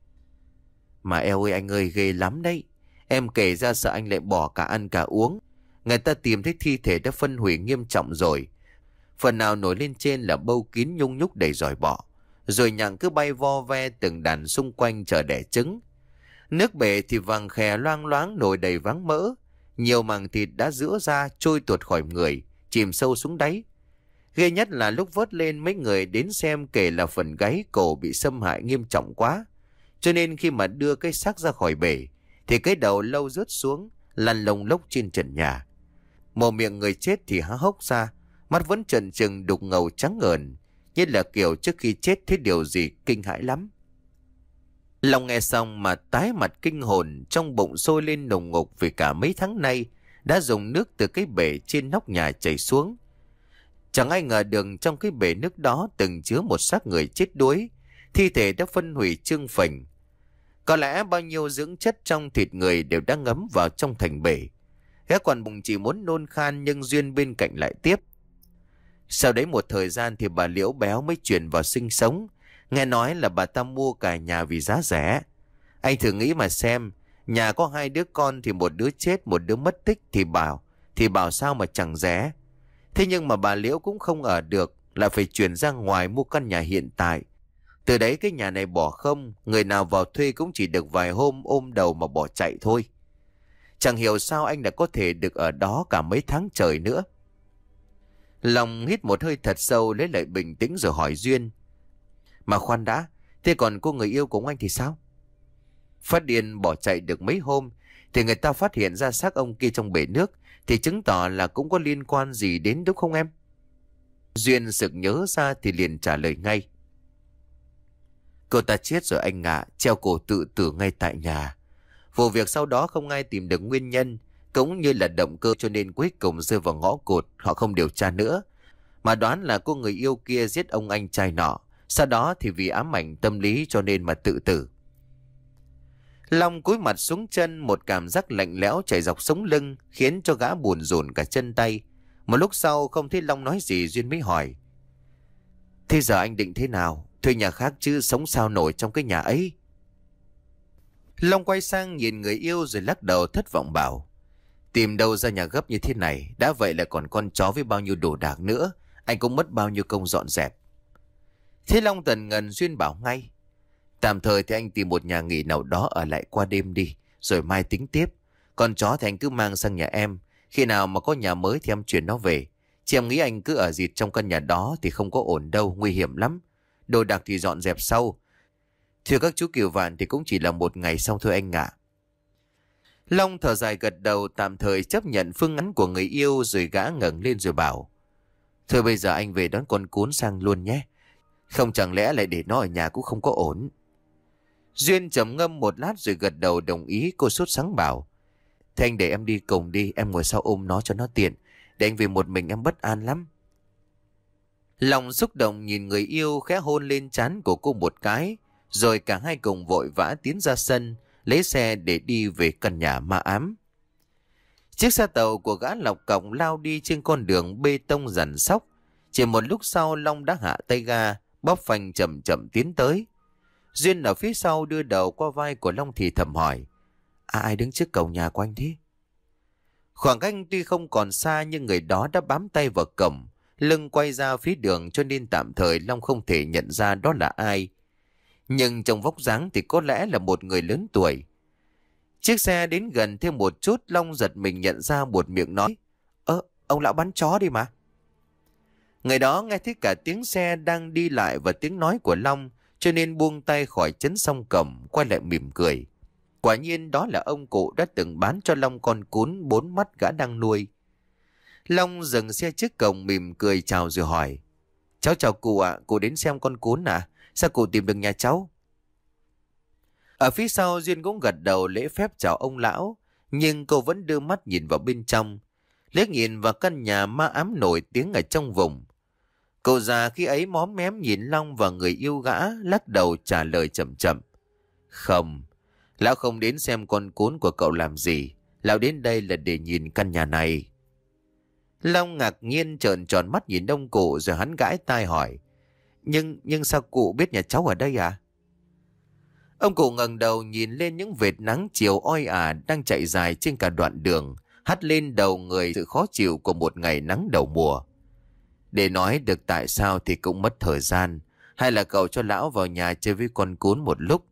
Mà eo ơi anh ơi, ghê lắm đấy. Em kể ra sợ anh lại bỏ cả ăn cả uống. Người ta tìm thấy thi thể đã phân hủy nghiêm trọng rồi. Phần nào nổi lên trên là bâu kín nhung nhúc đầy giỏi bọ. Rồi nhặng cứ bay vo ve từng đàn xung quanh chờ đẻ trứng. Nước bể thì vàng khè loang loáng nổi đầy váng mỡ. Nhiều màng thịt đã rữa ra trôi tuột khỏi người, chìm sâu xuống đáy. Ghê nhất là lúc vớt lên, mấy người đến xem kể là phần gáy cổ bị xâm hại nghiêm trọng quá. Cho nên khi mà đưa cái xác ra khỏi bể, thì cái đầu lâu rớt xuống, lăn lông lốc trên trần nhà. Mồm miệng người chết thì há hốc ra, mắt vẫn trần trừng đục ngầu trắng ngờn, như là kiểu trước khi chết thấy điều gì kinh hãi lắm. Long nghe xong mà tái mặt kinh hồn, trong bụng sôi lên nồng ngục vì cả mấy tháng nay đã dùng nước từ cái bể trên nóc nhà chảy xuống. Chẳng ai ngờ được trong cái bể nước đó từng chứa một xác người chết đuối, thi thể đã phân hủy trương phình. Có lẽ bao nhiêu dưỡng chất trong thịt người đều đã ngấm vào trong thành bể. Gã còn bụng chỉ muốn nôn khan, nhưng Duyên bên cạnh lại tiếp. Sau đấy một thời gian thì bà Liễu béo mới chuyển vào sinh sống. Nghe nói là bà ta mua cả nhà vì giá rẻ. Anh thử nghĩ mà xem, nhà có hai đứa con thì một đứa chết một đứa mất tích thì bảo, thì bảo sao mà chẳng rẻ. Thế nhưng mà bà Liễu cũng không ở được, là phải chuyển ra ngoài mua căn nhà hiện tại. Từ đấy cái nhà này bỏ không, người nào vào thuê cũng chỉ được vài hôm ôm đầu mà bỏ chạy thôi. Chẳng hiểu sao anh đã có thể được ở đó cả mấy tháng trời nữa. Long hít một hơi thật sâu, lấy lại bình tĩnh rồi hỏi Duyên. Mà khoan đã, thế còn cô người yêu của anh thì sao? Phát điên bỏ chạy được mấy hôm thì người ta phát hiện ra xác ông kia trong bể nước, thì chứng tỏ là cũng có liên quan gì đến đúng không em? Duyên sực nhớ ra thì liền trả lời ngay. Cô ta chết rồi anh ạ, treo cổ tự tử ngay tại nhà. Vụ việc sau đó không ai tìm được nguyên nhân, cũng như là động cơ, cho nên cuối cùng rơi vào ngõ cụt, họ không điều tra nữa. Mà đoán là cô người yêu kia giết ông anh trai nọ, sau đó thì vì ám ảnh tâm lý cho nên mà tự tử. Long cúi mặt xuống chân, một cảm giác lạnh lẽo chảy dọc sống lưng, khiến cho gã buồn rùn cả chân tay. Một lúc sau không thấy Long nói gì, Duyên mới hỏi. Thế giờ anh định thế nào? Thuê nhà khác chứ sống sao nổi trong cái nhà ấy? Long quay sang nhìn người yêu rồi lắc đầu thất vọng bảo. Tìm đâu ra nhà gấp như thế này, đã vậy là còn con chó với bao nhiêu đồ đạc nữa, anh cũng mất bao nhiêu công dọn dẹp. Thế Long tần ngần. Duyên bảo ngay. Tạm thời thì anh tìm một nhà nghỉ nào đó ở lại qua đêm đi, rồi mai tính tiếp. Con chó thì anh cứ mang sang nhà em, khi nào mà có nhà mới thì em chuyển nó về. Chị em nghĩ anh cứ ở dịt trong căn nhà đó thì không có ổn đâu, nguy hiểm lắm. Đồ đạc thì dọn dẹp sau. Thưa các chú Kiều Vạn thì cũng chỉ là một ngày xong thôi anh ạ. Long thở dài gật đầu, tạm thời chấp nhận phương án của người yêu, rồi gã ngẩng lên rồi bảo. Thôi bây giờ anh về đón con cún sang luôn nhé. Không chẳng lẽ lại để nó ở nhà cũng không có ổn. Duyên trầm ngâm một lát rồi gật đầu đồng ý. Cô sốt sắng bảo. Thế anh để em đi cùng đi, em ngồi sau ôm nó cho nó tiện. Để anh về một mình em bất an lắm. Lòng xúc động nhìn người yêu, khẽ hôn lên trán của cô một cái. Rồi cả hai cùng vội vã tiến ra sân, lấy xe để đi về căn nhà ma ám. Chiếc xe tàu của gã lọc cọc lao đi trên con đường bê tông rằn sóc. Chỉ một lúc sau Long đã hạ tay ga, bóp phanh chậm chậm tiến tới. Duyên ở phía sau đưa đầu qua vai của Long thì thầm hỏi. À, ai đứng trước cổng nhà của anh thế? Khoảng cách tuy không còn xa nhưng người đó đã bám tay vào cổng, lưng quay ra phía đường cho nên tạm thời Long không thể nhận ra đó là ai. Nhưng trong vóc dáng thì có lẽ là một người lớn tuổi. Chiếc xe đến gần thêm một chút, Long giật mình nhận ra buột miệng nói. Ơ, ông lão bán chó đi mà. Người đó nghe thấy cả tiếng xe đang đi lại và tiếng nói của Long, cho nên buông tay khỏi chấn song cổng, quay lại mỉm cười. Quả nhiên đó là ông cụ đã từng bán cho Long con cún bốn mắt gã đang nuôi. Long dừng xe trước cổng mỉm cười chào rồi hỏi. Cháu chào cụ ạ, cụ đến xem con cún à? Sao cụ tìm được nhà cháu? Ở phía sau Duyên cũng gật đầu lễ phép chào ông lão, nhưng cô vẫn đưa mắt nhìn vào bên trong, liếc nhìn vào căn nhà ma ám nổi tiếng ở trong vùng. Cậu già khi ấy móm mém nhìn Long và người yêu gã, lắc đầu trả lời chậm chậm. Không, lão không đến xem con cún của cậu làm gì, lão đến đây là để nhìn căn nhà này. Long ngạc nhiên trợn tròn mắt nhìn ông cụ rồi hắn gãi tai hỏi. Nhưng, nhưng sao cụ biết nhà cháu ở đây à? Ông cụ ngẩng đầu nhìn lên những vệt nắng chiều oi ả đang chạy dài trên cả đoạn đường, hắt lên đầu người sự khó chịu của một ngày nắng đầu mùa. Để nói được tại sao thì cũng mất thời gian, hay là cậu cho lão vào nhà chơi với con cún một lúc?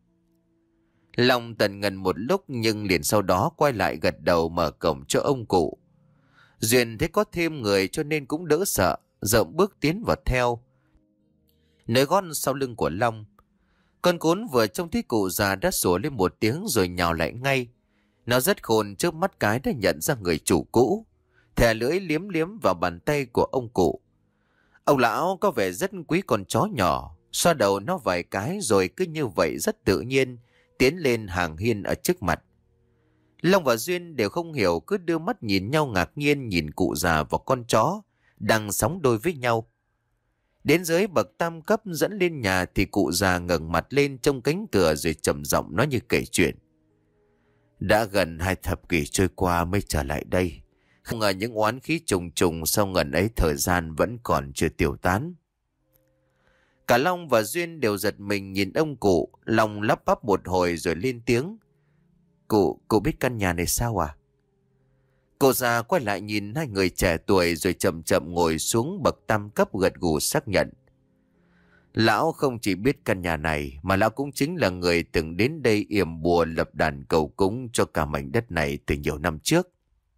Long tần ngần một lúc nhưng liền sau đó quay lại gật đầu mở cổng cho ông cụ. Duyên thấy có thêm người cho nên cũng đỡ sợ, dậm bước tiến vào theo. Nơi gót sau lưng của Long, con cún vừa trông thấy cụ già đã sủa lên một tiếng rồi nhào lại ngay. Nó rất khôn, trước mắt cái đã nhận ra người chủ cũ, thè lưỡi liếm liếm vào bàn tay của ông cụ. Ông lão có vẻ rất quý con chó nhỏ, xoa đầu nó vài cái rồi cứ như vậy rất tự nhiên tiến lên hàng hiên ở trước mặt. Long và Duyên đều không hiểu, cứ đưa mắt nhìn nhau ngạc nhiên nhìn cụ già và con chó đang sóng đôi với nhau. Đến dưới bậc tam cấp dẫn lên nhà thì cụ già ngẩng mặt lên trong cánh cửa rồi trầm giọng nói như kể chuyện. Đã gần hai thập kỷ trôi qua mới trở lại đây. Không ngờ những oán khí trùng trùng sau ngần ấy thời gian vẫn còn chưa tiêu tán. Cả Long và Duyên đều giật mình nhìn ông cụ. Long lắp bắp một hồi rồi lên tiếng. Cụ, cụ biết căn nhà này sao à? Cụ già quay lại nhìn hai người trẻ tuổi rồi chậm chậm ngồi xuống bậc tam cấp gật gù xác nhận. Lão không chỉ biết căn nhà này mà lão cũng chính là người từng đến đây yểm bùa lập đàn cầu cúng cho cả mảnh đất này từ nhiều năm trước.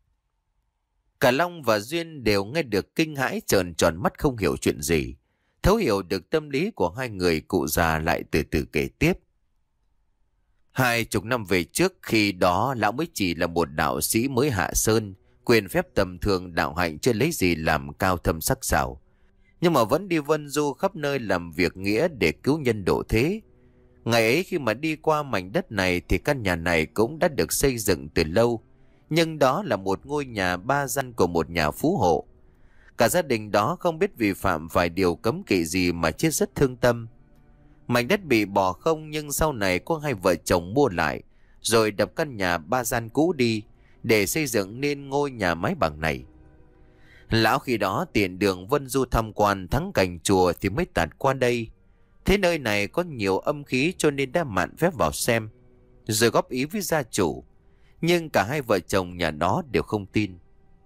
Cả Long và Duyên đều nghe được kinh hãi trợn tròn mắt không hiểu chuyện gì. Thấu hiểu được tâm lý của hai người, cụ già lại từ từ kể tiếp. Hai chục năm về trước, khi đó lão mới chỉ là một đạo sĩ mới hạ sơn, quyền phép tầm thường đạo hạnh chưa lấy gì làm cao thâm sắc sảo, nhưng mà vẫn đi vân du khắp nơi làm việc nghĩa để cứu nhân độ thế. Ngày ấy khi mà đi qua mảnh đất này thì căn nhà này cũng đã được xây dựng từ lâu, nhưng đó là một ngôi nhà ba gian của một nhà phú hộ. Cả gia đình đó không biết vì phạm phải điều cấm kỵ gì mà chết rất thương tâm. Mảnh đất bị bỏ không nhưng sau này có hai vợ chồng mua lại, rồi đập căn nhà ba gian cũ đi để xây dựng nên ngôi nhà mái bằng này. Lão khi đó tiện đường vân du tham quan thắng cảnh chùa thì mới tạt qua đây. Thế nơi này có nhiều âm khí cho nên đã mạn phép vào xem, rồi góp ý với gia chủ. Nhưng cả hai vợ chồng nhà đó đều không tin.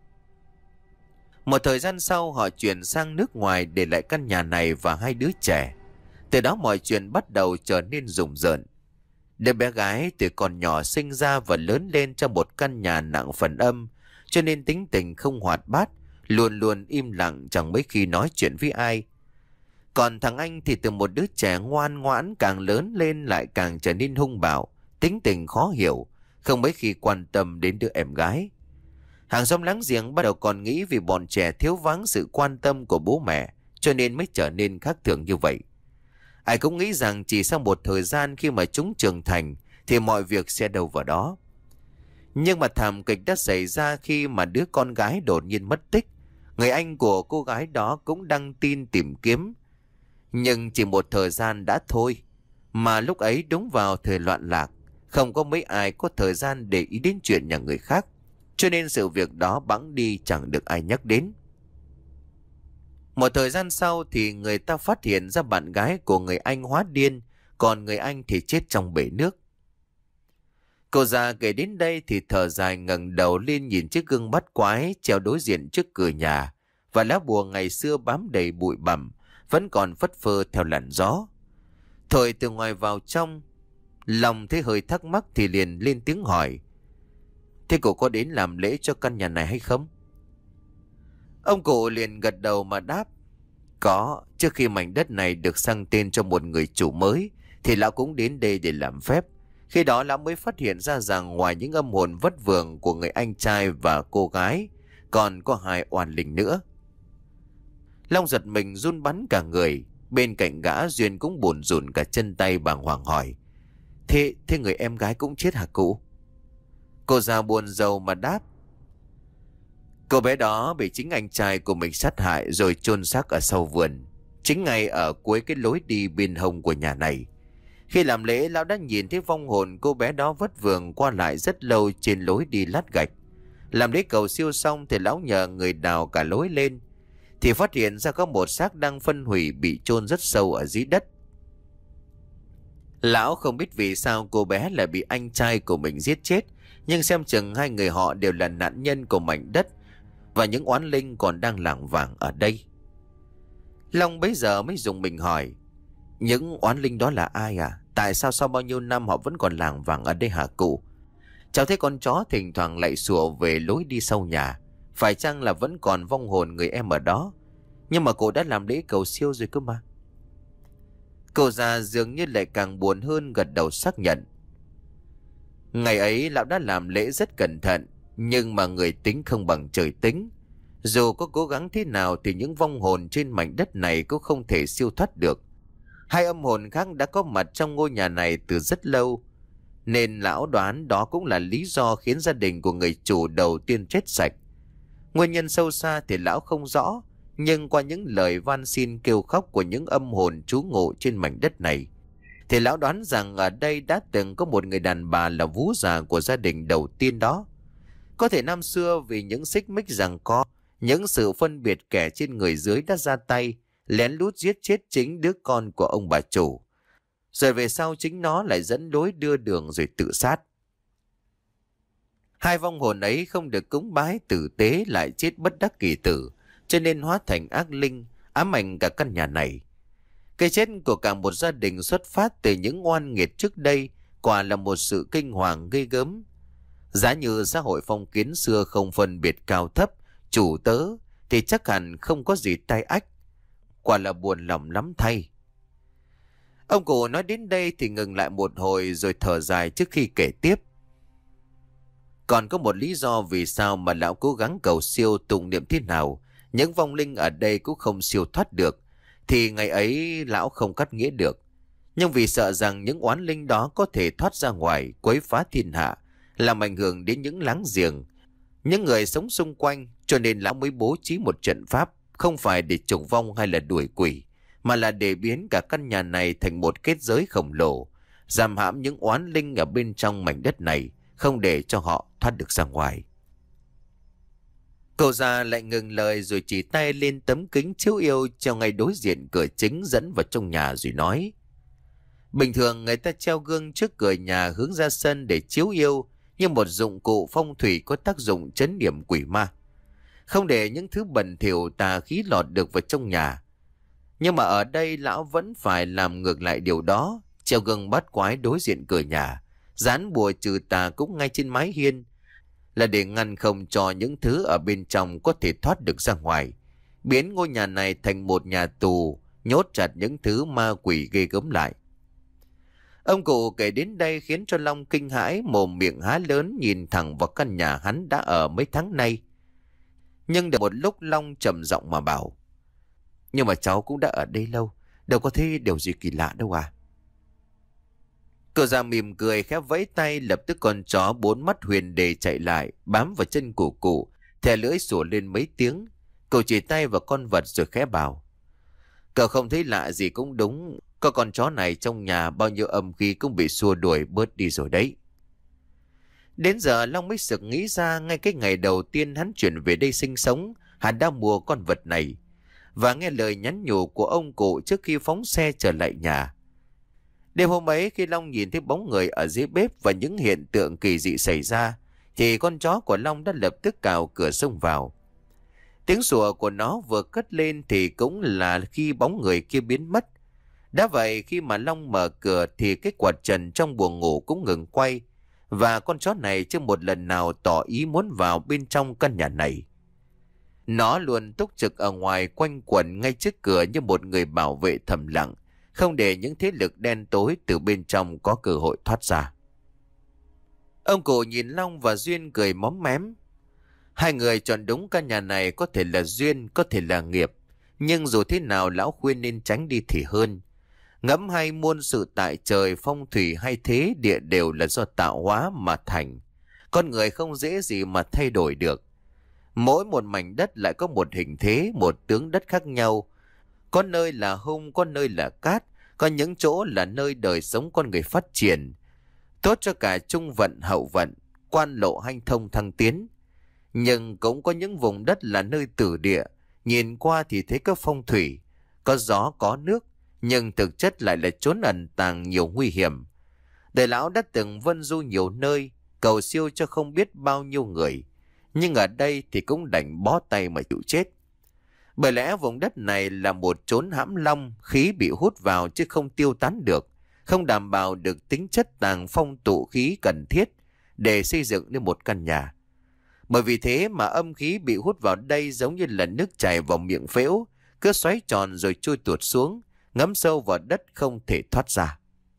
Một thời gian sau họ chuyển sang nước ngoài để lại căn nhà này và hai đứa trẻ. Từ đó mọi chuyện bắt đầu trở nên rùng rợn. Đứa bé gái từ còn nhỏ sinh ra và lớn lên trong một căn nhà nặng phần âm, cho nên tính tình không hoạt bát, luôn luôn im lặng chẳng mấy khi nói chuyện với ai. Còn thằng anh thì từ một đứa trẻ ngoan ngoãn càng lớn lên lại càng trở nên hung bạo, tính tình khó hiểu, không mấy khi quan tâm đến đứa em gái. Hàng xóm láng giềng bắt đầu còn nghĩ vì bọn trẻ thiếu vắng sự quan tâm của bố mẹ cho nên mới trở nên khác thường như vậy. Ai cũng nghĩ rằng chỉ sau một thời gian khi mà chúng trưởng thành thì mọi việc sẽ đâu vào đó. Nhưng mà thảm kịch đã xảy ra khi mà đứa con gái đột nhiên mất tích. Người anh của cô gái đó cũng đăng tin tìm kiếm. Nhưng chỉ một thời gian đã thôi. Mà lúc ấy đúng vào thời loạn lạc, không có mấy ai có thời gian để ý đến chuyện nhà người khác. Cho nên sự việc đó bẵng đi chẳng được ai nhắc đến. Một thời gian sau thì người ta phát hiện ra bạn gái của người anh hóa điên, còn người anh thì chết trong bể nước. Cô già kể đến đây thì thở dài, ngẩng đầu lên nhìn chiếc gương bắt quái treo đối diện trước cửa nhà, và lá bùa ngày xưa bám đầy bụi bặm vẫn còn phất phơ theo làn gió. Thổi từ ngoài vào trong, lòng thấy hơi thắc mắc thì liền lên tiếng hỏi: "Thế cô có đến làm lễ cho căn nhà này hay không?" Ông cụ liền gật đầu mà đáp: "Có, trước khi mảnh đất này được sang tên cho một người chủ mới thì lão cũng đến đây để làm phép. Khi đó lão mới phát hiện ra rằng ngoài những âm hồn vất vưởng của người anh trai và cô gái, còn có hai oan linh nữa." Long giật mình run bắn cả người. Bên cạnh gã, Duyên cũng buồn rùn cả chân tay, bàng hoàng hỏi: Thế, thế người em gái cũng chết hả cụ?" Cô già buồn rầu mà đáp: "Cô bé đó bị chính anh trai của mình sát hại rồi chôn xác ở sau vườn, chính ngay ở cuối cái lối đi bên hông của nhà này. Khi làm lễ, lão đã nhìn thấy vong hồn cô bé đó vất vưởng qua lại rất lâu trên lối đi lát gạch. Làm lễ cầu siêu xong thì lão nhờ người đào cả lối lên, thì phát hiện ra có một xác đang phân hủy bị chôn rất sâu ở dưới đất. Lão không biết vì sao cô bé lại bị anh trai của mình giết chết, nhưng xem chừng hai người họ đều là nạn nhân của mảnh đất và những oán linh còn đang lảng vảng ở đây." Long bấy giờ mới dùng mình hỏi: "Những oán linh đó là ai à? Tại sao sau bao nhiêu năm họ vẫn còn lảng vảng ở đây hả cụ? Cháu thấy con chó thỉnh thoảng lại sủa về lối đi sau nhà. Phải chăng là vẫn còn vong hồn người em ở đó? Nhưng mà cô đã làm lễ cầu siêu rồi cơ mà." Cô già dường như lại càng buồn hơn, gật đầu xác nhận: "Ngày ấy lão đã làm lễ rất cẩn thận, nhưng mà người tính không bằng trời tính. Dù có cố gắng thế nào thì những vong hồn trên mảnh đất này cũng không thể siêu thoát được. Hai âm hồn khác đã có mặt trong ngôi nhà này từ rất lâu, nên lão đoán đó cũng là lý do khiến gia đình của người chủ đầu tiên chết sạch. Nguyên nhân sâu xa thì lão không rõ, nhưng qua những lời van xin kêu khóc của những âm hồn trú ngụ trên mảnh đất này, thì lão đoán rằng ở đây đã từng có một người đàn bà là vú già của gia đình đầu tiên đó. Có thể năm xưa vì những xích mích giằng co, những sự phân biệt kẻ trên người dưới đã ra tay, lén lút giết chết chính đứa con của ông bà chủ. Rồi về sau chính nó lại dẫn lối đưa đường rồi tự sát. Hai vong hồn ấy không được cúng bái tử tế lại chết bất đắc kỳ tử, cho nên hóa thành ác linh, ám ảnh cả căn nhà này. Cái chết của cả một gia đình xuất phát từ những oan nghiệt trước đây quả là một sự kinh hoàng ghê gớm. Giá như xã hội phong kiến xưa không phân biệt cao thấp, chủ tớ, thì chắc hẳn không có gì tai ách. Quả là buồn lòng lắm thay." Ông cụ nói đến đây thì ngừng lại một hồi rồi thở dài trước khi kể tiếp: "Còn có một lý do vì sao mà lão cố gắng cầu siêu tụng niệm thế nào, những vong linh ở đây cũng không siêu thoát được, thì ngày ấy lão không cắt nghĩa được. Nhưng vì sợ rằng những oán linh đó có thể thoát ra ngoài, quấy phá thiên hạ, làm ảnh hưởng đến những láng giềng, những người sống xung quanh, cho nên lão mới bố trí một trận pháp, không phải để trùng vong hay là đuổi quỷ, mà là để biến cả căn nhà này thành một kết giới khổng lồ, giam hãm những oán linh ở bên trong mảnh đất này, không để cho họ thoát được ra ngoài." Cậu già lại ngừng lời rồi chỉ tay lên tấm kính chiếu yêu treo ngay đối diện cửa chính dẫn vào trong nhà rồi nói: "Bình thường người ta treo gương trước cửa nhà hướng ra sân để chiếu yêu, như một dụng cụ phong thủy có tác dụng trấn niệm quỷ ma, không để những thứ bẩn thỉu tà khí lọt được vào trong nhà. Nhưng mà ở đây lão vẫn phải làm ngược lại điều đó, treo gương bắt quái đối diện cửa nhà, dán bùa trừ tà cũng ngay trên mái hiên, là để ngăn không cho những thứ ở bên trong có thể thoát được ra ngoài, biến ngôi nhà này thành một nhà tù, nhốt chặt những thứ ma quỷ ghê gớm lại." Ông cụ kể đến đây khiến cho Long kinh hãi, mồm miệng há lớn nhìn thẳng vào căn nhà hắn đã ở mấy tháng nay. Nhưng được một lúc Long trầm giọng mà bảo: "Nhưng mà cháu cũng đã ở đây lâu, đâu có thấy điều gì kỳ lạ đâu à?" Cậu già mỉm cười khẽ vẫy tay, lập tức con chó bốn mắt huyền đề chạy lại, bám vào chân của cụ, thè lưỡi sủa lên mấy tiếng. Cậu chỉ tay vào con vật rồi khẽ bảo: "Cậu không thấy lạ gì cũng đúng, có con chó này trong nhà bao nhiêu âm khí cũng bị xua đuổi bớt đi rồi đấy." Đến giờ Long mới sực nghĩ ra, ngay cái ngày đầu tiên hắn chuyển về đây sinh sống, hắn đã mua con vật này, và nghe lời nhắn nhủ của ông cụ trước khi phóng xe trở lại nhà. Đêm hôm ấy khi Long nhìn thấy bóng người ở dưới bếp và những hiện tượng kỳ dị xảy ra, thì con chó của Long đã lập tức cào cửa xông vào. Tiếng sủa của nó vừa cất lên thì cũng là khi bóng người kia biến mất. Đã vậy khi mà Long mở cửa thì cái quạt trần trong buồng ngủ cũng ngừng quay, và con chó này chưa một lần nào tỏ ý muốn vào bên trong căn nhà này. Nó luôn túc trực ở ngoài quanh quẩn ngay trước cửa như một người bảo vệ thầm lặng, không để những thế lực đen tối từ bên trong có cơ hội thoát ra. Ông cụ nhìn Long và Duyên cười móm mém. Hai người chọn đúng căn nhà này có thể là duyên, có thể là nghiệp. Nhưng dù thế nào lão khuyên nên tránh đi thì hơn. Ngẫm hay muôn sự tại trời, phong thủy hay thế địa đều là do tạo hóa mà thành. Con người không dễ gì mà thay đổi được. Mỗi một mảnh đất lại có một hình thế, một tướng đất khác nhau. Có nơi là hung, có nơi là cát, có những chỗ là nơi đời sống con người phát triển. Tốt cho cả trung vận hậu vận, quan lộ hanh thông thăng tiến. Nhưng cũng có những vùng đất là nơi tử địa, nhìn qua thì thấy có phong thủy, có gió có nước, nhưng thực chất lại là chốn ẩn tàng nhiều nguy hiểm. Đời lão đã từng vân du nhiều nơi, cầu siêu cho không biết bao nhiêu người, nhưng ở đây thì cũng đành bó tay mà chịu chết. Bởi lẽ vùng đất này là một chốn hãm long, khí bị hút vào chứ không tiêu tán được, không đảm bảo được tính chất tàng phong tụ khí cần thiết để xây dựng nên một căn nhà. Bởi vì thế mà âm khí bị hút vào đây giống như là nước chảy vào miệng phễu, cứ xoáy tròn rồi trôi tuột xuống, ngấm sâu vào đất không thể thoát ra.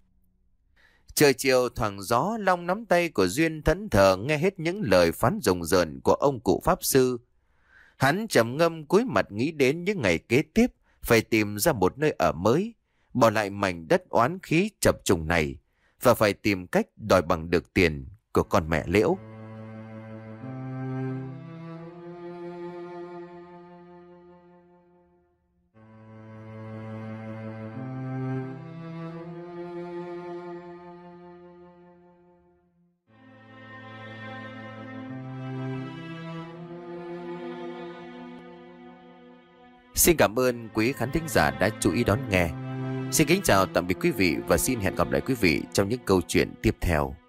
Trời chiều thoảng gió, Long nắm tay của Duyên thẫn thờ nghe hết những lời phán rùng rợn của ông cụ pháp sư. Hắn trầm ngâm cúi mặt nghĩ đến những ngày kế tiếp phải tìm ra một nơi ở mới, bỏ lại mảnh đất oán khí chập trùng này, và phải tìm cách đòi bằng được tiền của con mẹ Liễu. Xin cảm ơn quý khán thính giả đã chú ý đón nghe. Xin kính chào tạm biệt quý vị và xin hẹn gặp lại quý vị trong những câu chuyện tiếp theo.